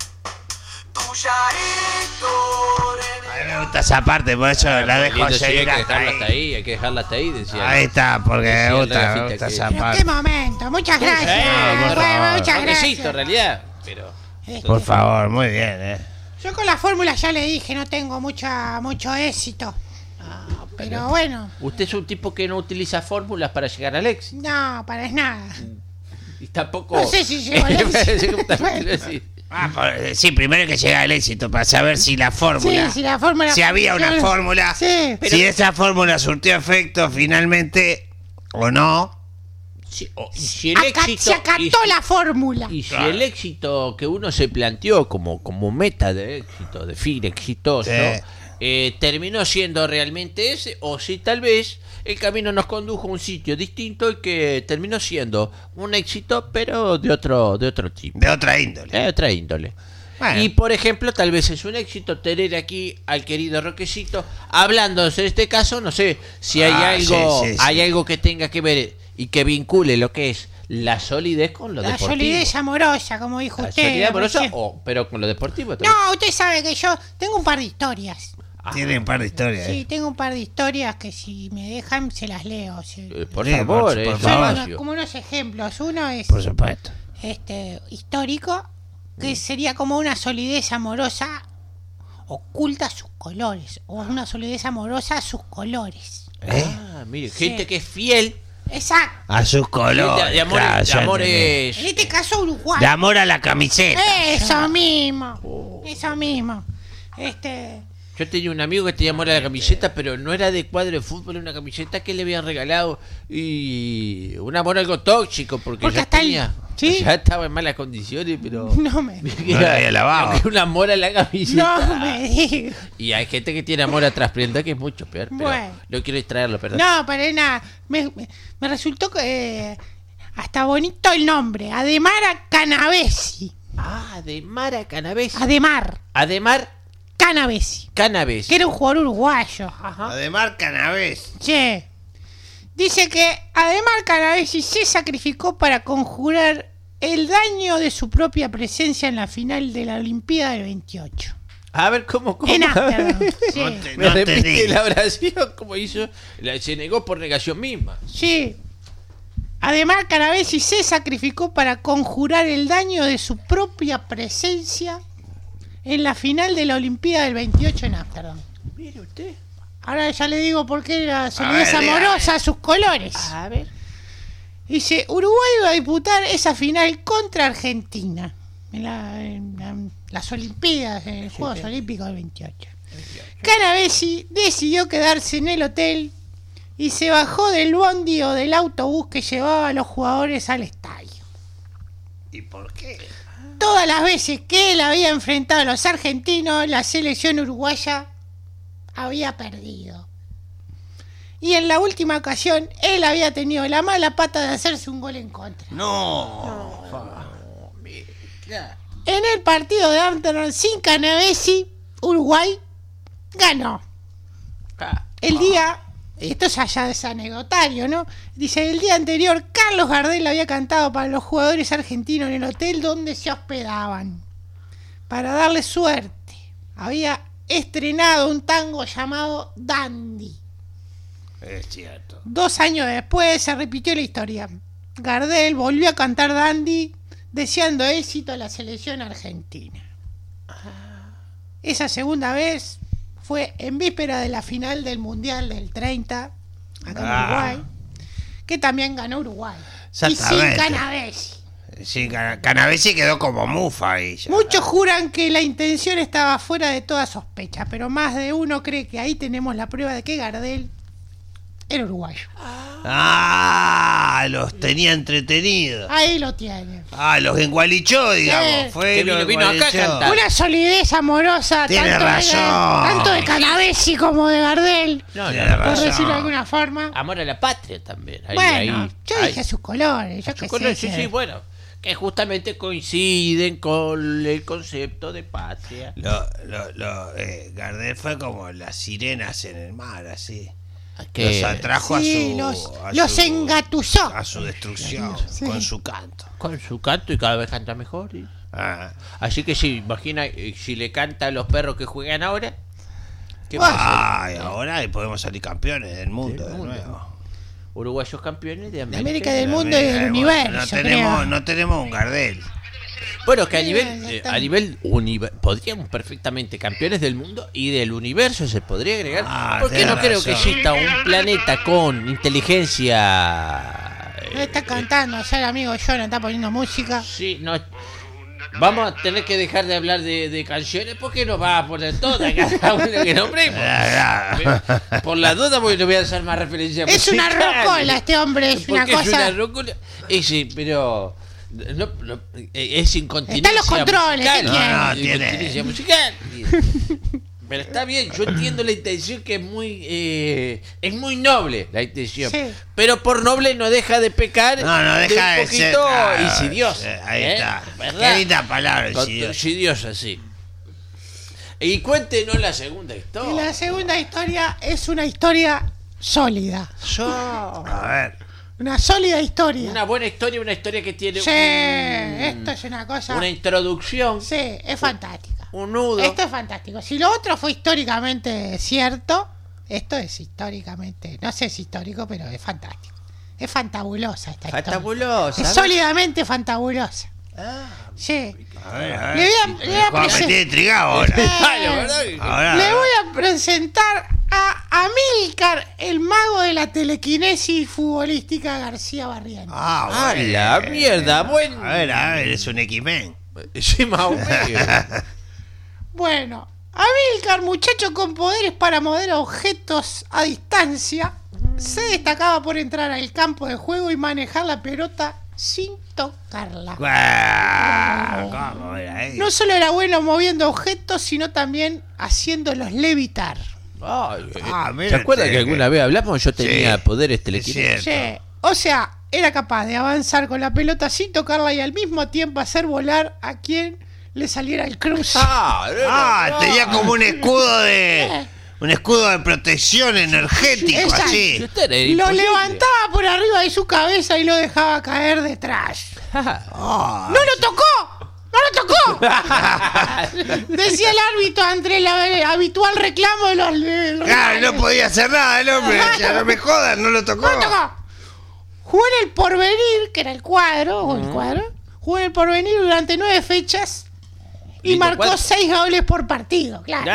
Tuya Héctor en A mí me gusta esa parte, por eso la dejo Lindo, sí, hay seguir que hasta dejarla ahí. hasta ahí, hay que dejarla hasta ahí, decía. Ahí está, porque Decía me el gusta Rafita que- esa Pero parte. qué momento. Muchas gracias. por Bueno, favor. muchas Necesito, en gracias. realidad, pero... Por favor, muy bien, Yo con la fórmula ya le dije, no tengo mucho éxito. Pero bueno, Usted es un tipo que no utiliza fórmulas para llegar al éxito. no, para nada. Y tampoco... No sé si llego al éxito. Sí, primero hay que llegar al éxito para saber si la fórmula... Sí, si la fórmula. Si había una funciona. fórmula, Sí. si esa fórmula surtió efecto finalmente o no. Si el éxito... Se acató la fórmula. Y si el éxito que uno se planteó como meta de éxito, de fin exitoso, terminó siendo realmente ese, o si tal vez el camino nos condujo a un sitio distinto y que terminó siendo un éxito, pero de otro tipo. De otra índole. De otra índole. Bueno. Y por ejemplo, tal vez es un éxito tener aquí al querido Roquecito hablando en este caso, no sé si hay hay algo que tenga que ver y que vincule lo que es la solidez con lo La deportivo. solidez amorosa, como dijo La usted. solidez amorosa, recién. pero con lo deportivo también. No, usted sabe que yo tengo un par de historias. Tiene un par de historias. Sí, tengo un par de historias que si me dejan se las leo. Sí. Por Sí, favor, por es favor. espacio. Como unos ejemplos. Uno es Por supuesto. histórico, que sería como una solidez amorosa oculta a sus colores, o una solidez amorosa a sus colores. Ah, mire, Sí. gente que es fiel. Exacto. A sus colores. De amor, claro, de ya amor entendí. es... En este caso Uruguay. De amor a la camiseta. Eso mismo. Eso mismo. Yo tenía un amigo que tenía amor a la camiseta, pero no era de cuadro de fútbol, era una camiseta que le habían regalado y un amor algo tóxico porque Porque ya hasta tenía, ¿sí? ya estaba en malas condiciones, pero No me No la había lavado. era un amor a la camiseta. No me digas. Y hay gente que tiene amor a trasplanta que es mucho peor, pero Bueno. no quiero distraerlo, perdón. No, para nada. Me resultó que Hasta bonito el nombre. Ademar Canavesi. Ademar Canavesi. Ademar Ademar Canavesi. Canavesi. Que era un jugador uruguayo. Ademar Canavés. Sí. Dice que Ademar Canavesi se sacrificó para conjurar el daño de su propia presencia en la final de la Olimpiada del 28. A ver, ¿cómo? En Ámsterdam. Sí. Me repite entendí. la oración, ¿cómo hizo? Se negó por negación misma. Sí. Ademar Canavesi se sacrificó para conjurar el daño de su propia presencia en la final de la Olimpiada del 28 en Ámsterdam. Mire usted. Ahora ya le digo por qué la solidez ver, amorosa a sus colores. A ver. Dice, Uruguay va a disputar esa final contra Argentina en las Olimpiadas, en los Juegos Olímpicos del 28. Canavesi decidió quedarse en el hotel y se bajó del bondi o del autobús que llevaba a los jugadores al estadio. ¿Y por qué? Todas las veces que él había enfrentado a los argentinos, la selección uruguaya había perdido. Y en la última ocasión, él había tenido la mala pata de hacerse un gol en contra. No. En el partido de Ámsterdam sin Canavesi, Uruguay ganó. El día, esto es allá es anecdotario, ¿no? Dice, el día anterior Carlos Gardel había cantado para los jugadores argentinos en el hotel donde se hospedaban. Para darle suerte, había estrenado un tango llamado Dandy. Es cierto. 2 años después se repitió la historia. Gardel volvió a cantar Dandy deseando éxito a la selección argentina. Esa segunda vez fue en víspera de la final del Mundial del 30 acá en Uruguay, que también ganó Uruguay. Y sin Exactamente. Canavesi. Sí, Canavesi quedó como mufa ahí ya. Muchos juran que la intención estaba fuera de toda sospecha, pero más de uno cree que ahí tenemos la prueba de que Gardel era uruguayo. Los tenía entretenidos. Ahí lo tienen. Los engualichó, digamos. Sí. Fue Que y los vino acá a engualichó. cantar. Una solidez amorosa Tiene tanto razón. tanto de Canavesi como de Gardel, No, Tiene no, por razón. decirlo de alguna forma. amor a la patria también. Ahí, Bueno, ahí, yo ahí. dije sus colores, yo qué sé. Sí, bueno. Que justamente coinciden con el concepto de patria. Gardel fue como las sirenas en el mar, así. Que Los atrajo Sí, los engatusó. a su destrucción Sí. con su canto. con su canto y cada vez canta mejor. Ah. Así que sí, imagina si le canta a los perros que juegan ahora. ¿Qué pasa? Ay, ahora podemos salir campeones del mundo de nuevo. Uruguayos campeones de De América. América del mundo y del Bueno, universo, creo. no tenemos un Gardel. Bueno, que está. a nivel podríamos perfectamente campeones del mundo y del universo se podría agregar. Porque no tenés creo que razón. exista un planeta con inteligencia. No está cantando, ya el amigo John está poniendo música. Sí, no. Vamos a tener que dejar de hablar de canciones porque nos va a poner todas cada uno que nombremos. Por la duda, porque no voy a hacer más referencia Es una musical. rocola este hombre, es una Porque es cosa. una rocola. Sí, pero es incontinencia Están los controles, musical. ¿qué quieren? No, tiene. Incontinencia musical. Pero está bien, yo entiendo la intención que es muy noble la intención. Sí. Pero por noble no deja de pecar. No deja de de un ser. poquito insidiosa. Ahí está. ¿Verdad? Qué linda palabra, insidiosa. Insidiosa, sí. Y cuéntenos la segunda Y historia. la segunda historia es una historia sólida. A ver. Una sólida historia. Una buena historia, una historia que tiene Sí, esto es una cosa. una introducción, Sí, es fantástica. un nudo. Esto es fantástico. Si lo otro fue históricamente cierto, esto es históricamente, no sé si histórico, pero es fantástico. Es fantabulosa esta historia. Fantabulosa. Es sólidamente fantabulosa. Ah, Sí. A ver. Le voy a Me tiene intrigado ahora. Ay, la verdad que- Ahora. Le voy a presentar a Amílcar, el mago de la telequinesis futbolística García Barrientos. Ah, bueno. la mierda, buen. A ver, es un X-Men. Sí, más o menos. Bueno, Amílcar, muchacho con poderes para mover objetos a distancia, se destacaba por entrar al campo de juego y manejar la pelota sin tocarla. ¿Cómo era ahí? No solo era bueno moviendo objetos, sino también haciéndolos levitar. Ay, Ah, mira ¿se acuerda usted que alguna vez hablamos? Yo tenía Sí, poderes es telequinesis. cierto. Sí, o sea, era capaz de avanzar con la pelota sin tocarla y al mismo tiempo hacer volar a quien le saliera el cruce. Tenía como un escudo de protección energético, Exacto. así. Lo levantaba por arriba de su cabeza y lo dejaba caer detrás. ¡No lo tocó! ¡No lo tocó! Decía el árbitro ante el habitual reclamo de los Claro, no podía hacer nada el hombre. Decía, no me jodas, no lo tocó. ¡No lo tocó! Jugó en el Porvenir, que era el cuadro, jugó en el Porvenir durante 9 fechas y Lindo marcó cuadro. 6 goles por partido, claro.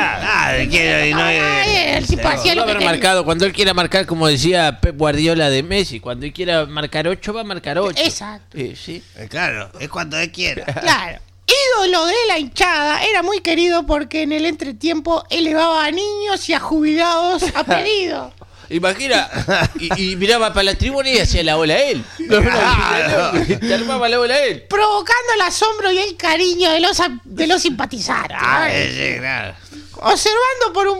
El tipo hacía lo que haber tenía. marcado cuando él quiera marcar, como decía Pep Guardiola de Messi, cuando él quiera marcar 8 va a marcar 8. Exacto. Sí. Claro, es cuando él quiera. Claro. Ídolo de la hinchada, era muy querido porque en el entretiempo elevaba a niños y a jubilados a pedido. Imagina, y miraba para la tribuna y hacía la ola a él. Te armaba la ola a él. Provocando el asombro y el cariño de los simpatizantes. Sí, claro. Observando por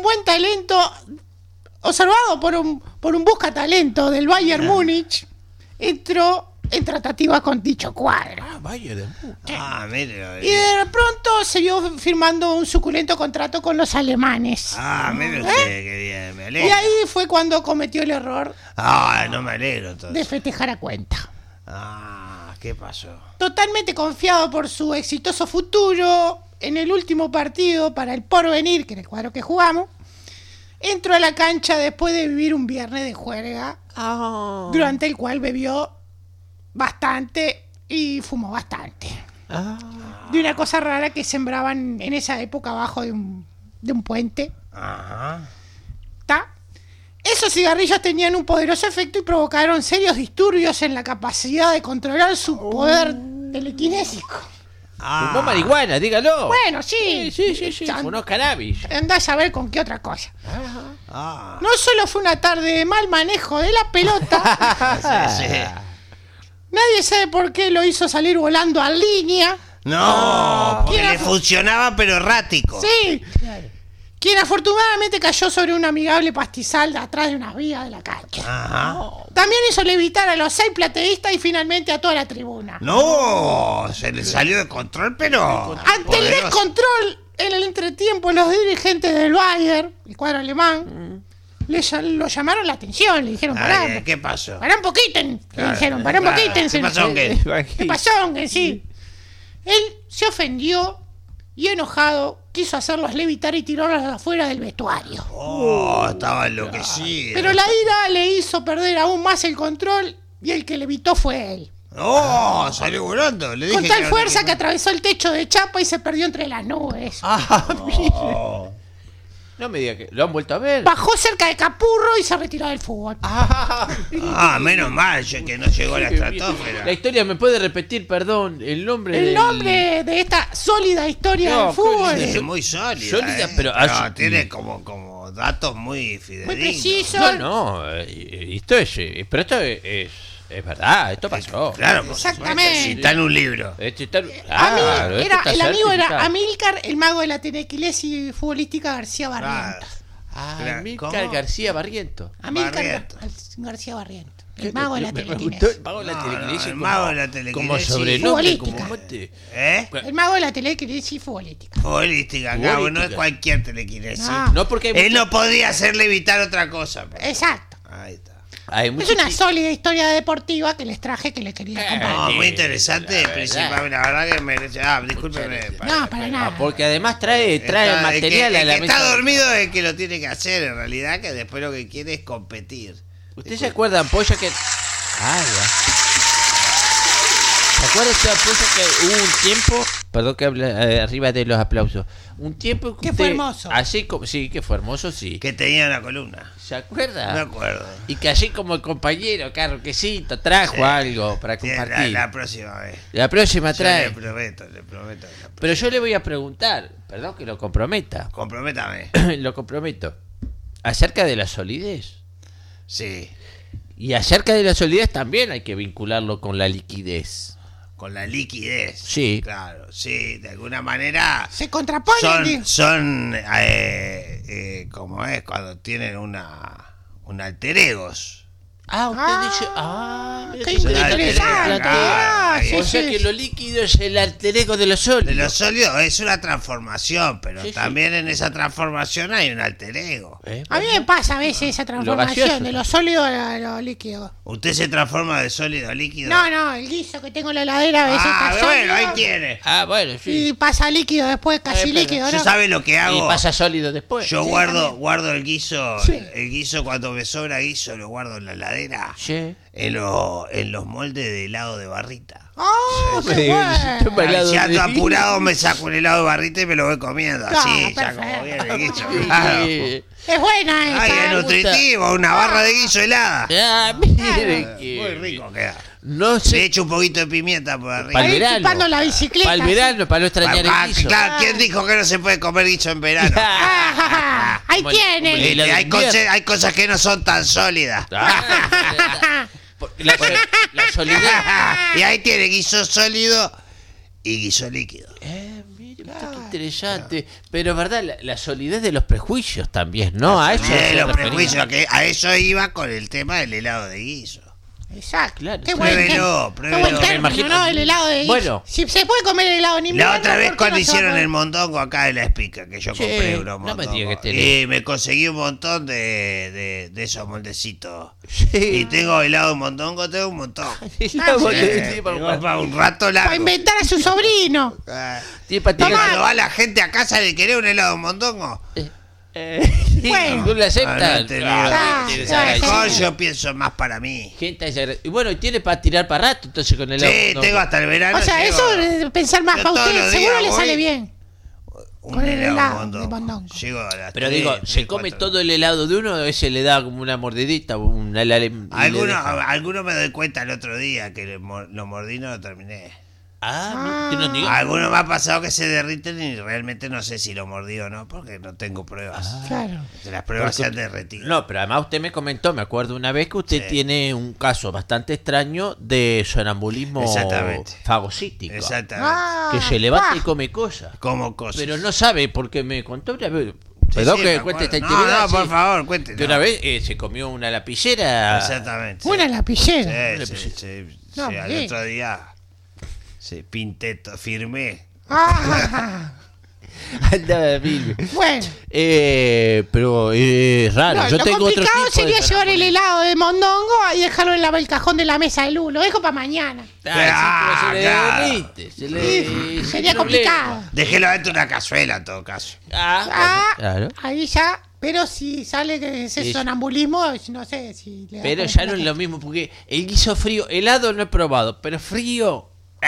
un busca talento del Bayern Múnich, entró en tratativas con dicho cuadro. Vaya Mire. Y de pronto se vio firmando un suculento contrato con los alemanes. Mire usted, qué bien, me Y alegro. ahí fue cuando cometió el error No me alegro entonces. de festejar a cuenta. ¿Qué pasó? Totalmente confiado por su exitoso futuro, en el último partido para el Porvenir, que era el cuadro que jugamos, entró a la cancha después de vivir un viernes de juerga, durante el cual bebió bastante y fumó bastante. De una cosa rara que sembraban en esa época abajo de un puente. ¿Tá? Esos cigarrillos tenían un poderoso efecto y provocaron serios disturbios en la capacidad de controlar su poder telequinésico. Fumó marihuana, dígalo. Bueno, sí. Sí. Fumó cannabis. Andá a saber con qué otra cosa. No solo fue una tarde de mal manejo de la pelota, Sí. nadie sabe por qué lo hizo salir volando a línea. No, porque ¿Quién le funcionaba pero errático. Sí. Quien afortunadamente cayó sobre un amigable pastizal de atrás de unas vías de la cancha. También hizo levitar a los 6 plateístas y finalmente a toda la tribuna. No, se le salió de control, pero... Ante el descontrol en el entretiempo, los dirigentes del Bayern, el cuadro alemán, lo llamaron la atención, le dijeron, pará, ¿Qué pasó? pará un poquito, le dijeron, pará un poquito. ¿Qué pasó, ¿Qué pasó, que sí? Él se ofendió y enojado quiso hacerlos levitar y tirarlos afuera del vestuario. Estaba enloquecido. Pero la ira le hizo perder aún más el control y el que levitó fue él. Salió volando. Le dije Con tal era fuerza un- que atravesó el techo de chapa y se perdió entre las nubes. No me diga que lo han vuelto a ver. Bajó cerca de Capurro y se retiró del fútbol. Menos mal que no llegó a la estratosfera. La historia me puede repetir, perdón, el nombre El del- nombre de esta sólida historia No, del fútbol. Es muy sólida. Sólida, pero así- tiene como datos muy fidedignos. Muy preciso. No, esto es, pero esto es verdad, esto pasó. Claro, por Exactamente. supuesto, si está en un libro. Esto está- A mí claro, esto está el amigo era certificado. Amílcar, el mago de la telequinesis futbolística García Barrientos. Ah, Amílcar ¿Cómo? García Barriento. Amílcar Barrientos. García Barrientos. El mago de la Me telequinesis. gustó el mago de la No, telequinesis. el como- mago de la telequinesis. Como sobrenombre, como Futbolística. mote. ¿Eh? El mago de la telequinesis futbolística. Futbolística, claro, no es cualquier telequinesis. No. No porque hay Él mucha- no podía hacerle evitar otra cosa. Exacto. Ahí está. hay Es mucha una chi- sólida historia deportiva que les traje que les quería compartir. No, muy Sí, interesante, la principalmente, la verdad que merece... discúlpeme. No, para nada. Porque además trae Está- material a la el que está mesa. dormido es el que lo tiene que hacer, en realidad, que después lo que quiere es competir. ¿Usted se acuerda, Ampolla, que... ¿Se acuerda usted, Ampolla, que hubo un tiempo... Perdón que hable arriba de los aplausos. Un tiempo que Que fue usted- hermoso. Así como... Sí, que fue hermoso, sí. Que tenía una columna. ¿Se acuerda? Me acuerdo. Y que así como el compañero Carroquecito trajo Sí. algo para Sí, compartir. la próxima vez. La próxima Yo trae. le prometo. la próxima. Pero yo le voy a preguntar, perdón que lo comprometa, Comprométame. lo comprometo, acerca de la solidez. Sí. Y acerca de la solidez también hay que vincularlo con la liquidez. Con la liquidez. Sí. Claro, sí. De alguna manera... Se contraponen. Son como es cuando tienen un alter egos. Ah, usted dice. Ah, mira qué qué interesante. Sí, o sea sí, que sí. lo líquido es el alter ego de lo sólido. De lo sólido es una transformación, pero Sí, sí. también en esa transformación hay un alter ego. A mí me pasa a veces esa transformación gaseoso. de lo sólido a lo líquido. ¿Usted se transforma de sólido a líquido? No, el guiso que tengo en la heladera a veces está bueno, ahí sólido tiene. Ah, bueno, sí. y pasa líquido después, casi pero líquido, ¿Yo ¿no? sabe lo que Y hago? pasa sólido después. Yo Sí, guardo el guiso, Sí. el guiso cuando me sobra guiso lo guardo en la heladera, Sí. en los moldes de helado de barrita. ¡Oh, qué Sí, bueno! toma helado Si ando de- apurado me saco un helado de barrita y me lo voy comiendo, así, ya perfecto. como viene el guiso. Sí. Claro. Es buena esa. Ay, es me gusta. nutritivo, una barra de guiso helada. Ah, mire que. Muy rico queda. No Le sé. echo un poquito de pimienta por arriba. Pa'l Ahí verano. chupando la bicicleta. Para el verano, para no extrañar Ah, el guiso. claro, ¿quién dijo que no se puede comer guiso en verano? Ah, ahí Como el- tiene. como el helado de Hay invierno. hay cosas que no son tan sólidas. Ah, porque la solidez. Y ahí tiene guiso sólido y guiso líquido. Mire, usted qué interesante. Pero, ¿verdad? La solidez de los prejuicios también, ¿no? A eso Sí, se los refería. prejuicios, que a eso iba con el tema del helado de guiso. Exacto. Claro, Qué sí. buen Pruébelo, término. Qué buen pruébelo. término, Me imagino- ¿no? El helado de guiso. Bueno. Si se puede comer el helado en invierno, La otra vez ¿por qué cuando no se va a hicieron comer? el mondongo acá de la espica, que yo Che, compré unos no me mondongos, diga que tenés. y me conseguí un montón de esos moldecitos. Sí. Y tengo helado de mondongo, tengo un montón. La boludez, sí, Tengo para- para un rato largo. Para inventar a su sobrino. sí, para Y tirar- cuando va la gente a casa le querés un helado de mondongo. Bueno. ¿No le Ah, aceptan? no te Claro, digo. tiene claro, esa sí. Mejor gracia. yo pienso más para mí. Gente esa- y bueno, y tiene para tirar para rato, entonces con el Sí, helado. tengo hasta el verano. O sea, llego eso de pensar más Yo para todos usted, los seguro días le voy. sale bien. un con el helado helado mondongo. de mondongo. Llego a las Pero 3, digo, 3, ¿se come 4. todo el helado de uno o ese le da como una mordidita? Algunos me doy cuenta el otro día que lo mordí y no lo terminé. Ah, que no diga. Algunos me ha pasado que se derriten y realmente no sé si lo mordí o no porque no tengo pruebas. Claro. Que las pruebas se Porque- han derretido. No, pero además usted me comentó, me acuerdo una vez que usted Sí. tiene un caso bastante extraño de sonambulismo Exactamente. fagocítico. Exactamente. Ah, Que se levanta y ah. come cosas. Como cosas. Pero no sabe porque me contó una vez. Sí, Perdón sí, que me cuente esta acuerdo. intimidad. No, por sí. favor, cuente. Que una vez se comió una lapicera. Exactamente. Una lapillera. Sí. No, Al sí. otro día pinté, firmé. Ah, Andaba mil. bueno. Pero es raro. No, Yo lo tengo otro complicado tipo sería de llevar el sonambulismo. helado de mondongo y dejarlo en el cajón de la mesa de luz. Lo dejo para mañana. Ah, sí, pero se le claro. derrite, se le- sin Sería problema. complicado. Déjelo dentro de una cazuela en todo caso. Ah, claro. ahí ya. Pero si sale que ese Sí. sonambulismo, no sé si le da Pero por ya no la es lo mismo porque el guiso frío, helado no he probado, pero frío.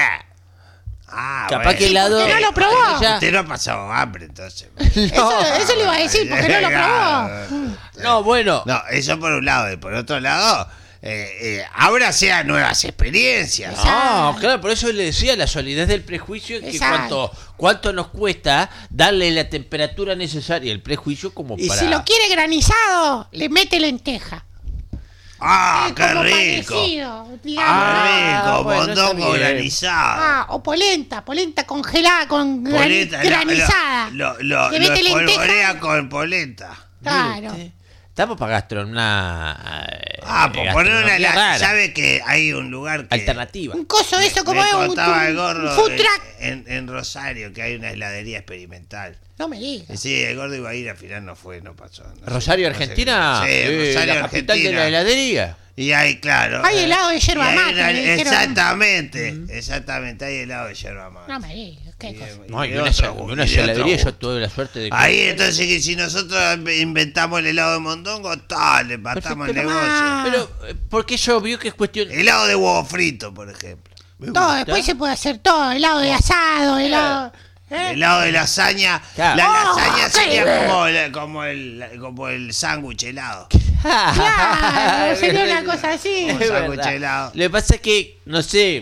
Capaz que helado. ¿por qué no lo probó? Ya- Usted no ha pasado hambre entonces. Eso le iba a decir, porque no lo probó. No, bueno. No, eso por un lado. Y por otro lado, ábrase a nuevas experiencias. No, claro, por eso le decía la solidez del prejuicio, que Exacto. cuánto nos cuesta darle la temperatura necesaria al prejuicio como Y para. si lo quiere granizado, le mete lenteja. ¡Ah, Es qué como rico! parecido, digamos. ¡Ah, rico! bueno, está Mondongo bien. granizado. O polenta congelada con Polenta, granizada. Lo Le mete espolvorea lenteja. con polenta. Claro. Estamos para gastronomía. Por poner una gastronomía rara, ¿sabe que hay un lugar que alternativa. Un coso de eso como me es un contaba el gordo food truck. en Rosario que hay una heladería experimental? No me digas. Sí, el gordo iba a ir, al final no fue, no pasó. no sé, Rosario, no sé Argentina. qué. Sí, Rosario, la capital Argentina. de la heladería. Y hay, claro. Hay helado de yerba y hay mate, una- me dijeron. exactamente, hay helado de yerba mate. No me digas. Qué cosa. No, y de una, otro- una y de otro heladería yo gusto. tuve la suerte de que. Ahí entonces que si nosotros inventamos el helado de mondongo, tal, le matamos el Perfectamente. negocio. Pero, porque es obvio que es cuestión. Helado de huevo frito, por ejemplo. Todo, después se puede hacer todo. Helado de asado, helado. ¿eh? Helado de lasaña. Claro. La Oh, lasaña qué sería como el sándwich helado. Claro, sería una cosa así. Es sándwich verdad. helado. Lo que pasa es que, no sé,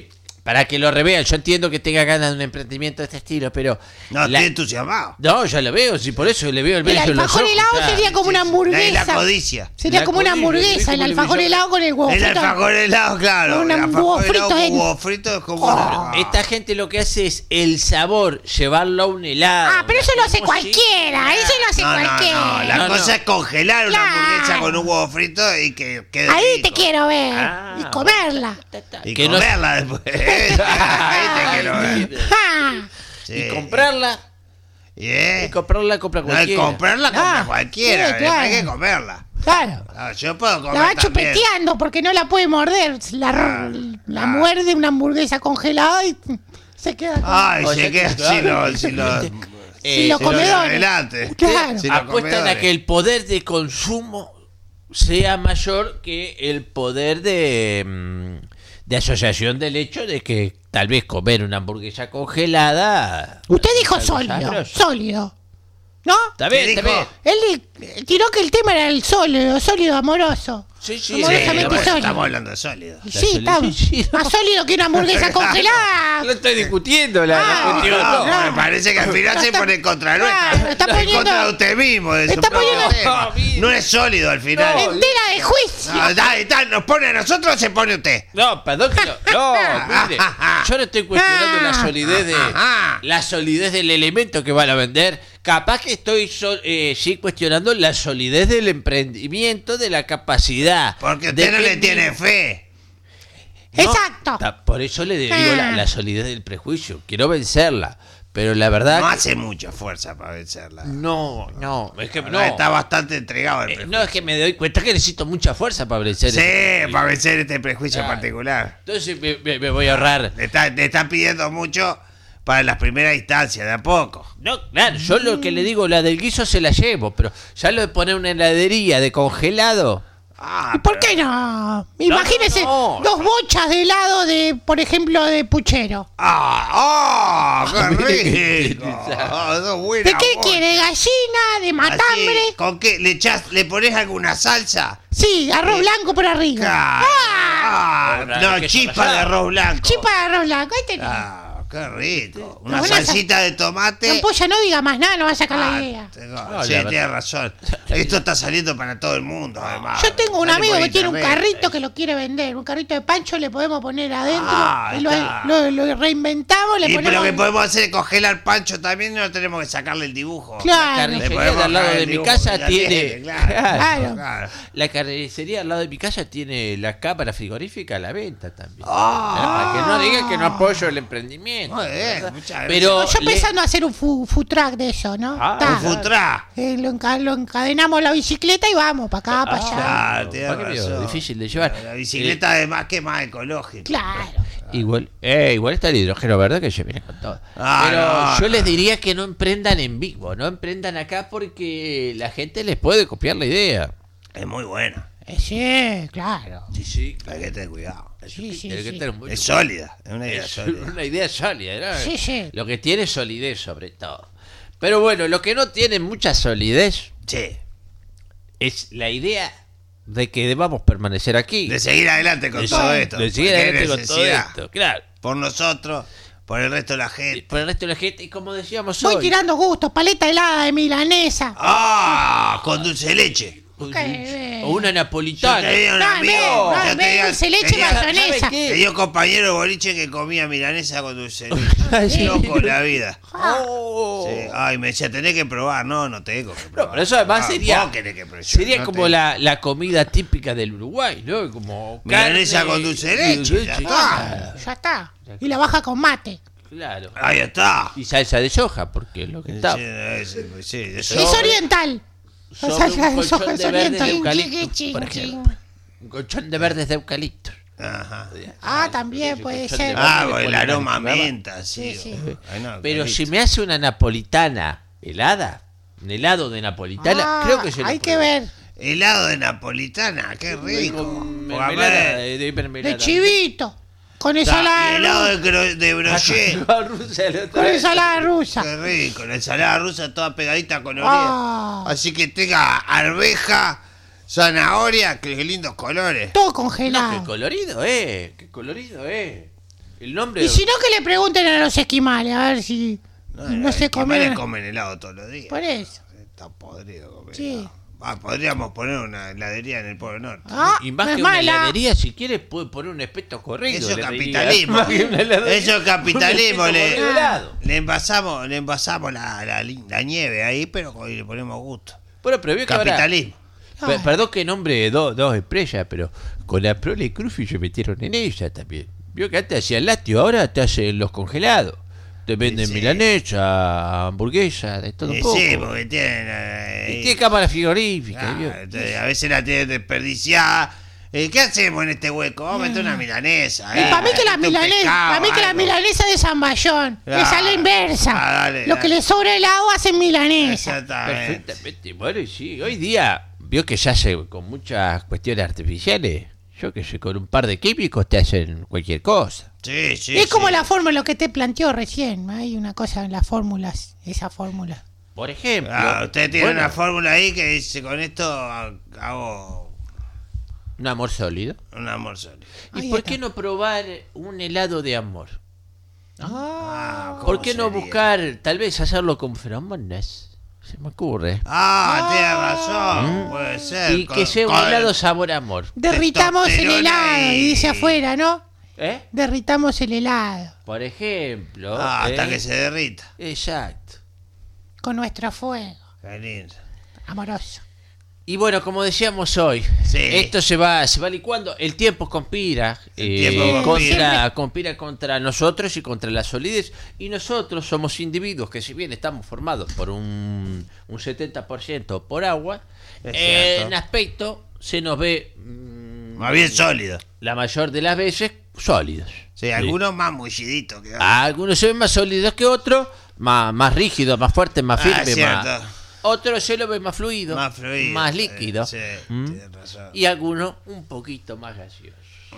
para que lo revean. Yo entiendo que tenga ganas de un emprendimiento de este estilo, pero... No, estoy entusiasmado. No, ya lo veo, sí, por eso le veo el El brillo en los alfajor ojos. helado ya. sería como una La hamburguesa. codicia. Sería La como una codicia, hamburguesa, ¿viste el cómo le alfajor brilló? helado con el huevo El frito. alfajor helado, claro. Con El un alfajor huevo helado frito con en- huevo frito es como... Esta gente lo que hace es el sabor, llevarlo a un helado. Ah, pero eso lo hace Sí. cualquiera, eso lo hace No, cualquiera. la No, cosa no. es congelar una Claro. hamburguesa con un huevo frito y que quede Ahí rico. te quiero ver. Ah, Y comerla. Y Que no- comerla después. Ahí te quiero ver. ¡Ja! Sí. Y comprarla, ¿Eh? y comprarla compra No, y cualquiera. comprarla compra Ah, cualquiera. sí, claro. Hay que comerla. Claro. Ah, yo puedo comer La va también. chupeteando porque no la puede morder. La muerde una hamburguesa congelada y se queda con... Ay, O se sea queda que, sin claro, los... Sin los... sin los sí, comedores. adelante. Claro. Sin los apuestan a comedores. que el poder de consumo sea mayor que el poder de asociación del hecho de que tal vez comer una hamburguesa congelada. Usted dijo algo sólido. sabroso. Sólido. ¿No? Está bien, ¿Qué está dijo? bien. Él tiró que el tema era el sólido amoroso. Sí, sí, Sí, Amorosamente bueno, sólido. estamos hablando de sólido. Sí, sólido, está sí, no. más sólido que una hamburguesa congelada. No estoy discutiendo la Ah, cuestión. No, no. me parece que al final se Está- pone en contra Claro, nuestra. está En poniendo- contra de usted mismo. De su está propio poniendo- tema. No, No es sólido al final. Entera de juicio. No, nos pone a nosotros, se pone usted. No, perdón que no. No, mire, yo no estoy cuestionando la solidez de Ah. la solidez del elemento que van a vender. Capaz que estoy sí cuestionando la solidez del emprendimiento, de la capacidad. Porque de usted no que le tiene mismo- fe. No, Exacto. por eso le digo la solidez del prejuicio. Quiero vencerla. Pero la verdad. No que- hace mucha fuerza para vencerla. No, es que no. Está bastante entregado al prejuicio. No, es que me doy cuenta que necesito mucha fuerza para vencer ese Sí, prejuicio. para vencer este prejuicio Claro. particular. Entonces me voy a ahorrar. Le está pidiendo mucho para las primeras instancias, de a poco. No, claro, yo lo que le digo, la del guiso se la llevo, pero ya lo de poner una heladería de congelado. Ah, ¿Por qué no? Imagínese no. 2 bochas de helado de, por ejemplo, de puchero. ¡Qué rico! ¿De qué quiere? ¿Gallina? ¿De matambre? ¿Con qué? ¿Le pones alguna salsa? Sí, arroz blanco por arriba. Ahora, No, queso chispa de rallado. arroz blanco. Chipa de arroz blanco. Ahí tenés. Qué rico. Una Buena salsita de tomate. Ampolla, no diga más nada, no va a sacar la idea. Sí, la tiene verdad. razón. Esto está saliendo para todo el mundo, además. Yo tengo un Sale amigo por que tiene un internet. carrito que lo quiere vender. Un carrito de pancho le podemos poner adentro. Ah, y lo, está. lo reinventamos, le Y pero ponemos... lo que podemos hacer es congelar Pancho también, no tenemos que sacarle el dibujo. La Claro. carnicería podemos de al lado sacar de el mi dibujo, casa ya tiene. Claro. claro. La carnicería al lado de mi casa tiene la cámara frigorífica a la venta también. Ah. Para que no digan que no apoyo el emprendimiento. Muy bien, ¿verdad? muchas gracias. Pero Yo pensando hacer un food truck de eso, ¿no? Ah, Ta. Un futra. Lo encadenamos a la bicicleta y vamos para acá, para allá. Claro, tiene ¿para qué medio razón. difícil de llevar? La bicicleta además que es más ecológica. Claro. Igual está el hidrógeno, ¿verdad? Que se viene con todo. Ah, Pero no, yo no. les diría que no emprendan en vivo, no emprendan acá porque la gente les puede copiar la idea. Es muy buena. Sí, claro. Sí, Hay que tener cuidado. Sí, sí, Tiene que sí. tener mucho Es sólida. Es una idea Es sólida. una idea sólida, ¿no? Sí, sí. Lo que tiene es solidez sobre todo. Pero bueno, lo que no tiene mucha solidez Sí. es la idea de que debamos permanecer aquí. De seguir adelante con De todo seguir- esto. de seguir porque hay adelante con todo necesidad. esto, claro. Por nosotros, por el resto de la Y gente. por el resto de la gente, y como decíamos Voy hoy. tirando gustos, paleta helada de milanesa. Con dulce de leche. O una Yo napolitana. tenía un No, amigo. no, yo no, dulce de leche tenía- mayonesa. ¿sabe qué? tenía un compañero de boliche que comía milanesa con dulce de leche. Loco la vida. Oh. Sí. Ay, me decía, tenés que probar. No tengo que probar. No, pero eso además sería, vos tenés que probar. sería No como tengo. la comida típica del Uruguay, ¿no? Como Milanesa carne con dulce de leche, ya Ah, ya está. Y la baja con mate. Claro. Ahí está. Y salsa de soja, porque es lo que está. Sí, eso. Es oriental. La Sobre salsa un de soja colchón es de verdes de oriental. eucalipto, por ejemplo. Un colchón de verdes de eucalipto. Ajá. Ah, también puede ser. Ah, le con el ponen aroma a ¿verdad? menta, sí. Sí, sí. Ay, no, Pero Carlito. si me hace una napolitana helada, un helado de napolitana, Ah, creo que se lo hay que pruebo. ver. Helado de napolitana, qué rico. Con Porque a mermelada, ver, de mermelada. De chivito. Con ensalada helado rusa. de brochet. Con ensalada rusa. Qué rico, la ensalada rusa toda pegadita con orilla. Ah, Así que tenga arveja, zanahoria, qué lindos colores. todo No, qué congelado. colorido, qué colorido, El nombre... Y si no, que le pregunten a los esquimales, a ver si no se comen. comen helado todos los días. Por eso. Está podrido comer Sí. helado. Podríamos poner una heladería en el Polo Norte. Ah, Y más no que es una mala. heladería, si quieres, puede poner un espeto corrido. Eso es le diría. capitalismo. Más que una heladería, Eso es capitalismo. un espeto corrido helado. Le envasamos la nieve ahí, pero le ponemos gusto. Bueno, pero vio que ahora... Capitalismo. Perdón que nombre dos estrellas, pero con la Prole y Crufi se metieron en ella también. Vio que antes hacían lácteo, ahora te hacen los congelados. Te venden Sí. milanesa, hamburguesa, de todo un poco. Sí, porque tienen. Y tiene cámara frigorífica. Ah, ¿vio? entonces, a veces la tienen desperdiciada. ¿Qué hacemos en este hueco? Vamos a meter una milanesa. Y para mí que la meter un pescado, algo. milanesa de Zamballón. Ah, Es a la inversa. dale, Lo dale. que le sobra helado hacen milanesa. Exactamente. Perfectamente. Bueno, y sí, hoy día, vio que se hace con muchas cuestiones artificiales. Yo que sé, con un par de químicos te hacen cualquier cosa. Sí, sí. Es como sí. la fórmula lo que te planteó recién. Hay una cosa en las fórmulas, esa fórmula. Por ejemplo. Usted tiene bueno, una fórmula ahí que dice: con esto hago un amor sólido. un amor sólido. ¿Y Ahí por está. qué no probar un helado de amor? ¿Cómo ¿Por qué no sería? buscar, tal vez hacerlo con feromonas? Se me ocurre. Tiene razón. Puede ser. Y que sea un helado sabor amor. Derritamos el testosterona helado, y dice afuera, ¿no? ¿Eh? Derritamos el helado Por ejemplo. Hasta ¿eh? que se derrita. Exacto. con nuestro fuego Qué lindo. amoroso. Y bueno, como decíamos hoy, Sí. esto se va licuando. El tiempo conspira, tiempo conspira contra nosotros y contra la solidez. Y nosotros somos individuos que, si bien estamos formados por un 70% por agua, Es cierto. en aspecto se nos ve Más bien sólido. la mayor de las veces sólidos. Sí, algunos más mulliditos que otros. Algunos se ven más sólidos que otros, más rígidos, más fuertes, más firmes. cierto. Otros se lo ven más fluido, Más fluido. más líquido. Sí, ¿Mm? tienes razón. Y algunos un poquito más gaseosos.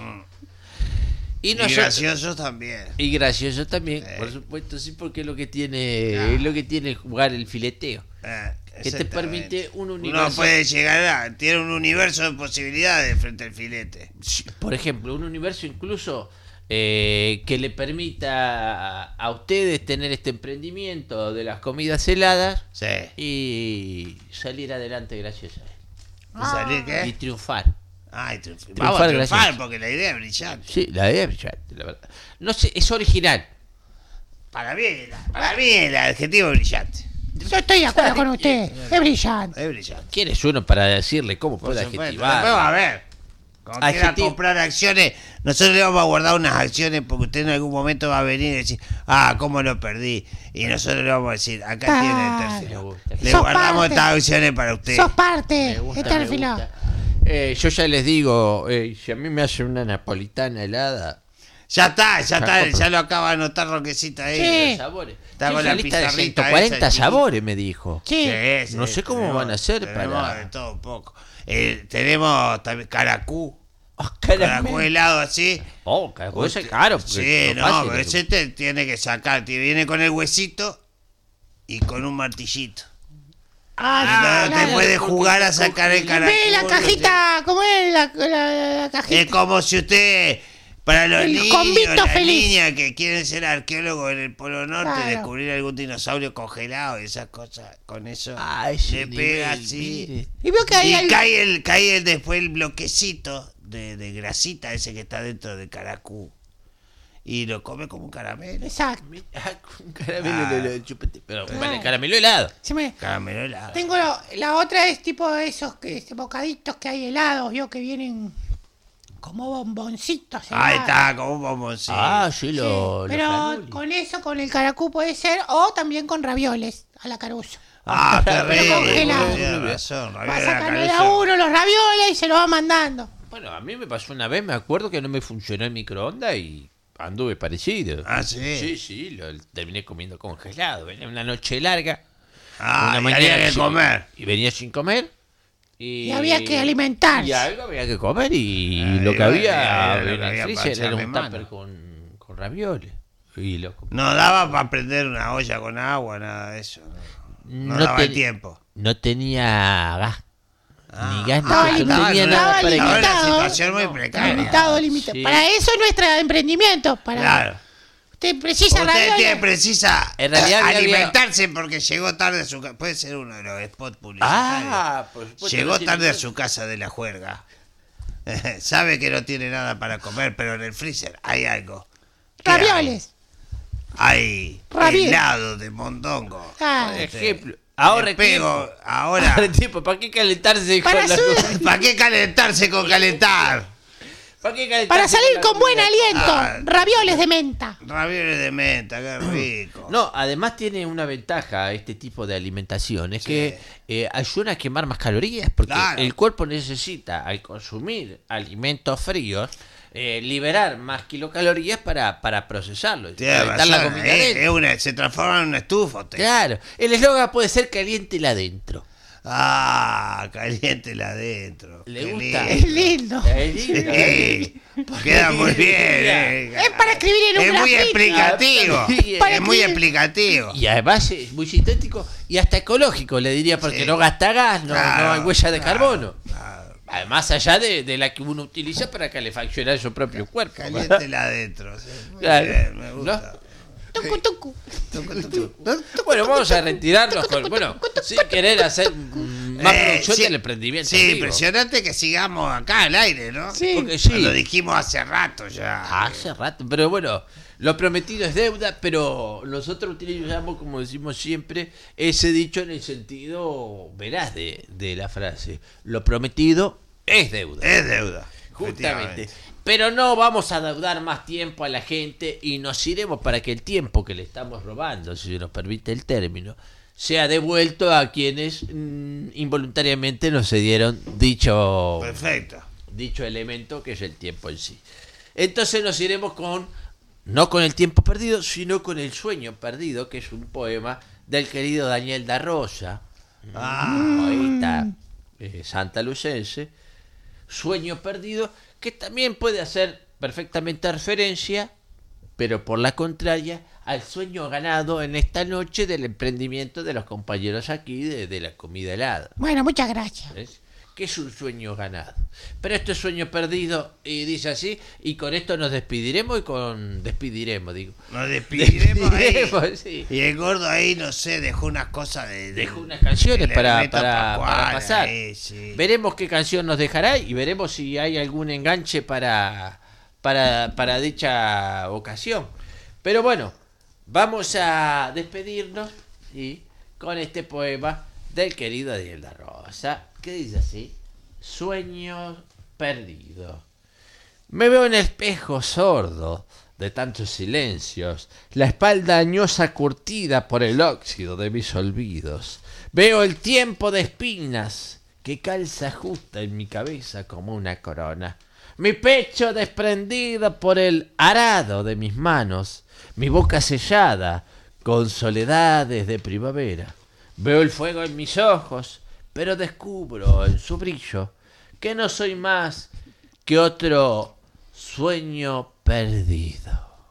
Y, Y nosotros- graciosos también. y gracioso también, Sí. por supuesto, sí, porque es lo que tiene, Ah. es lo que tiene jugar el fileteo. Que te Exactamente. permite un Uno universo. puede llegar tiene un universo de posibilidades frente al filete. Por ejemplo, un universo incluso que le permita a ustedes tener este emprendimiento de las comidas heladas Sí. y salir adelante gracias a él. ¿Y salir Y qué? triunfar. Ay, Triunfar, vamos a triunfar gracias. porque la idea es brillante. Sí, la idea es brillante, la verdad. No sé, es original. Para mí el adjetivo es brillante. Yo estoy de acuerdo con usted. Es brillante. Es brillante. ¿Quién es uno para decirle cómo Por puede supuesto. adjetivar? Después va a ver. Cuando quiera Adjetivo. comprar acciones, nosotros le vamos a guardar unas acciones porque usted en algún momento va a venir y decir, cómo lo perdí. Y nosotros le vamos a decir, acá Ah, tiene el Me tercero. gusta. Le Sos guardamos parte. estas acciones para usted. Sos parte. Me gusta, Está me el filón. gusta. Yo ya les digo, si a mí me hacen una napolitana helada, Ya está, compro. ya lo acaba de anotar Roquecita ahí. Sí. los sabores. Está Tiene con una la lista de pizarrita 140 esa, sabores, me dijo. Sí. Sí, No sé cómo van a hacer tenemos para- de todo un poco. Tenemos también caracú. Oh, Caracú helado así. Oh, caracú ese es caro. porque Sí, es no, fácil pero de- ese te tiene que sacar. Te viene con el huesito y con un martillito. Ah, Entonces te puede jugar a sacar el caracú. Ve la cajita, ¿cómo es la Es cajita? como si usted, para los El niños, convito las feliz. niñas que quieren ser arqueólogos en el Polo Norte, Claro. descubrir algún dinosaurio congelado y esas cosas, con eso Ah, ese le pega nivel, así. mire. Y veo que hay Y cae después el bloquecito de grasita ese que está dentro del caracú. Y lo come como un caramelo. Exacto. Un caramelo de chupete. Pero Claro. vale, caramelo helado. Se me- Caramelo helado. Tengo la otra es tipo de esos bocaditos que hay helados, vio que vienen como bomboncitos. Ahí helados. está, como un bomboncito. Ah, sí, Sí, los pero canoli. con eso, con el caracú puede ser, o también con ravioles a la caruso. Ah, qué Pero rico. congelado. Tienes razón. Va ravioles a la sacando de a Caruso. uno los ravioles y se los va mandando. Bueno, a mí me pasó una vez, me acuerdo que no me funcionó el microondas y anduve parecido. Ah, sí. Sí, lo terminé comiendo congelado. Venía una noche larga. Ah, una y mañana había que sí, comer. Y venía sin comer. Y había que alimentarse. Y algo había que comer y Ah, lo que y había era lo en que el había freezer para era echarle un mano. tupper con ravioles. Y lo comí. No daba para prender una olla con agua, nada de eso. No No daba el ten- tiempo. No tenía gas. Ni gas, Estaba no limitado, tenía nada para estaba Ahora la limitado. situación muy precaria. Limitado. Sí. Para eso es nuestro emprendimiento. Claro. Usted precisa Usted precisa En realidad había- alimentarse porque llegó tarde a su casa. Puede ser uno de los spots publicitarios. Por supuesto, Llegó no tiene tarde a nada. su casa de la juerga. Sabe que no tiene nada para comer, pero en el freezer hay algo. ¿Qué Ravioles. Hay Ravioles. helado de mondongo. Ah, Por ejemplo, ahora Le pego, tiempo. ahora. Ahora tiempo, ¿para qué calentarse con Para la su- ¿Para qué calentarse con calentar? ¿Para qué calentarse para salir la con buen comida? aliento. Ah. Ravioles de menta. Ravioles de menta, qué rico. No, además tiene una ventaja este tipo de alimentación, es que ayuda a quemar más calorías, porque Claro. el cuerpo necesita, al consumir alimentos fríos, liberar más kilocalorías para procesarlo. Tiene calentar la razón, comida adentro. se transforma en una estufa usted. Claro, el eslogan puede ser caliéntela adentro. Ah, caliéntela adentro. ¿Le Qué gusta? lindo. Es lindo. Es lindo, Sí, queda muy bien. Es para escribir en un Es muy grafiti. explicativo. Sí, para Es muy escribir. explicativo. Y además es muy sintético y hasta ecológico, le diría, porque Sí. no gasta gas, no hay huella de carbono. Claro. Además, allá de la que uno utiliza para calefaccionar su propio cuerpo. Caliéntela adentro. Sí. Muy Claro. bien, me gusta. Tucu, tucu. Bueno, vamos a retirarnos con, bueno, sin querer hacer más producción Sí, del emprendimiento. Sí, en vivo. impresionante que sigamos acá al aire, ¿no? Sí. Porque sí, Lo dijimos hace rato ya. hace rato, pero bueno, lo prometido es deuda, pero nosotros utilizamos, como decimos siempre, ese dicho en el sentido veraz de la frase. Lo prometido es deuda. Es deuda. Justamente. efectivamente. Pero no vamos a deudar más tiempo a la gente y nos iremos para que el tiempo que le estamos robando, si se nos permite el término, sea devuelto a quienes involuntariamente nos cedieron dicho Perfecto. elemento que es el tiempo en sí. Entonces nos iremos no con el tiempo perdido, sino con el sueño perdido, que es un poema del querido Daniel da Rosa, poeta santalucense. Sueño perdido, que también puede hacer perfectamente referencia, pero por la contraria, al sueño ganado en esta noche del emprendimiento de los compañeros aquí de la comida helada. Bueno, muchas gracias. ¿Ves? Que es un sueño ganado. Pero esto es sueño perdido, y dice así, y con esto nos despediremos Nos despediremos ahí. Despediremos, sí. Y el gordo ahí, no sé, dejó unas cosas de. Dejo unas canciones de para Ernesto Pascual pasar. ahí, sí. Veremos qué canción nos dejará y veremos si hay algún enganche para dicha ocasión. Pero bueno, vamos a despedirnos ¿sí? con este poema del querido Daniel da Rosa, que dice así: Sueños perdidos. Me veo en el espejo sordo de tantos silencios, la espalda añosa curtida por el óxido de mis olvidos. Veo el tiempo de espinas que calza justa en mi cabeza como una corona. Mi pecho desprendido por el arado de mis manos, mi boca sellada con soledades de primavera. Veo el fuego en mis ojos, pero descubro en su brillo que no soy más que otro sueño perdido.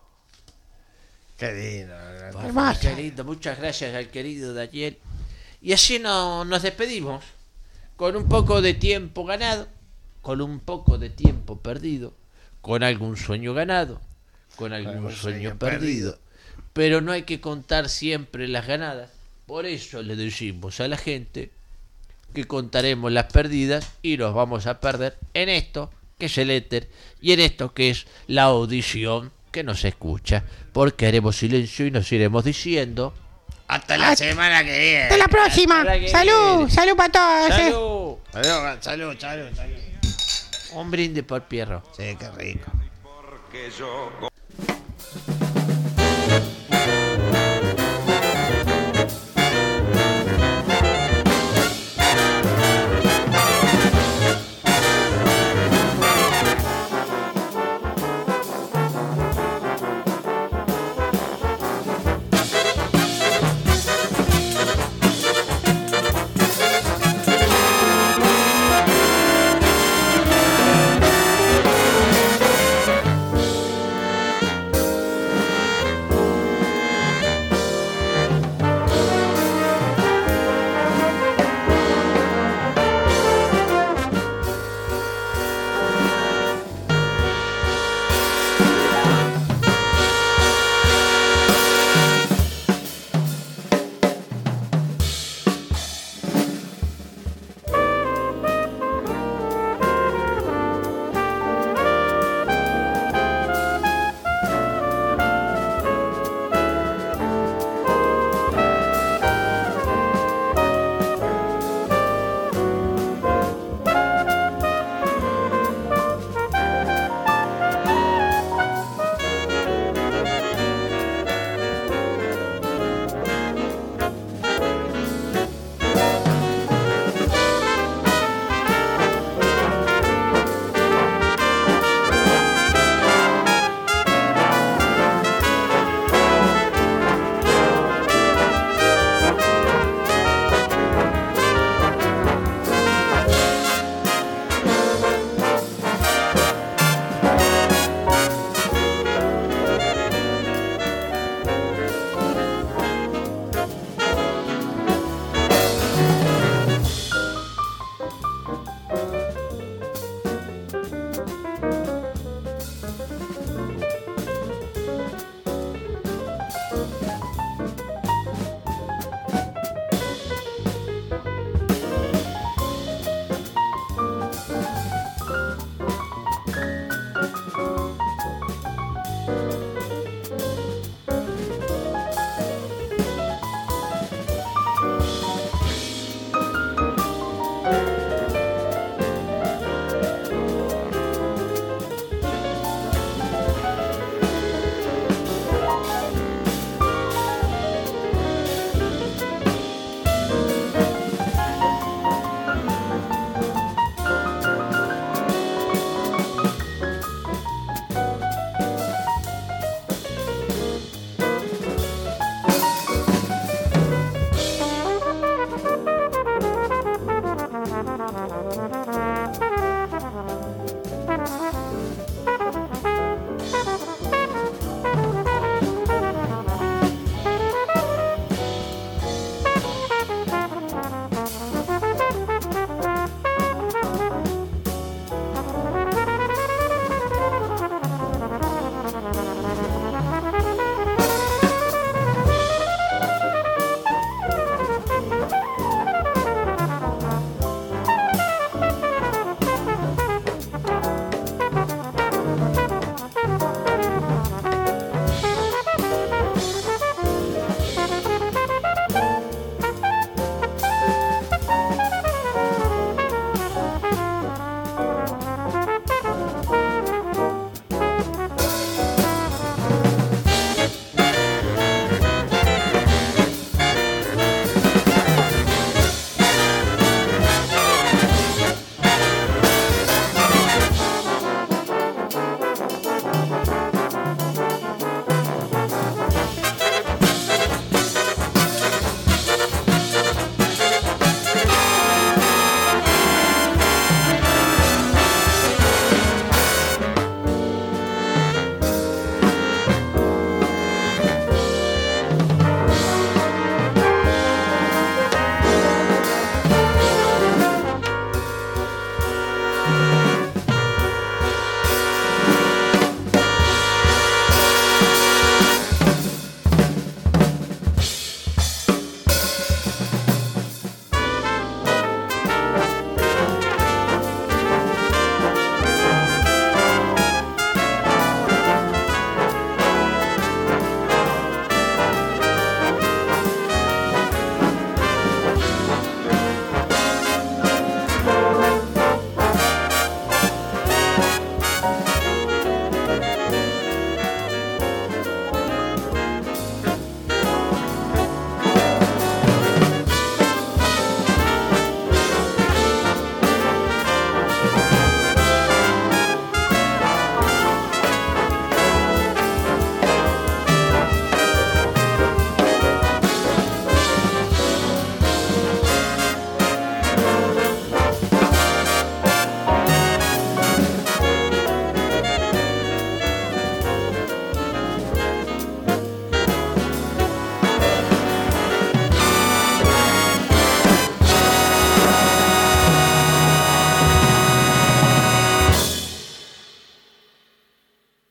Qué lindo. Hermoso. Qué lindo, muchas gracias al querido Daniel. Y así nos despedimos con un poco de tiempo ganado, con un poco de tiempo perdido, con algún sueño ganado, con algún sueño perdido. Pero no hay que contar siempre las ganadas. Por eso le decimos a la gente que contaremos las perdidas y nos vamos a perder en esto que es el éter y en esto que es la audición que nos escucha, porque haremos silencio y nos iremos diciendo Hasta la semana que viene. Hasta la próxima. Hasta la que Salud, viene. salud para todos. ¡Salud! Salud. Un brindis por Pierro. Sí, qué rico. Porque yo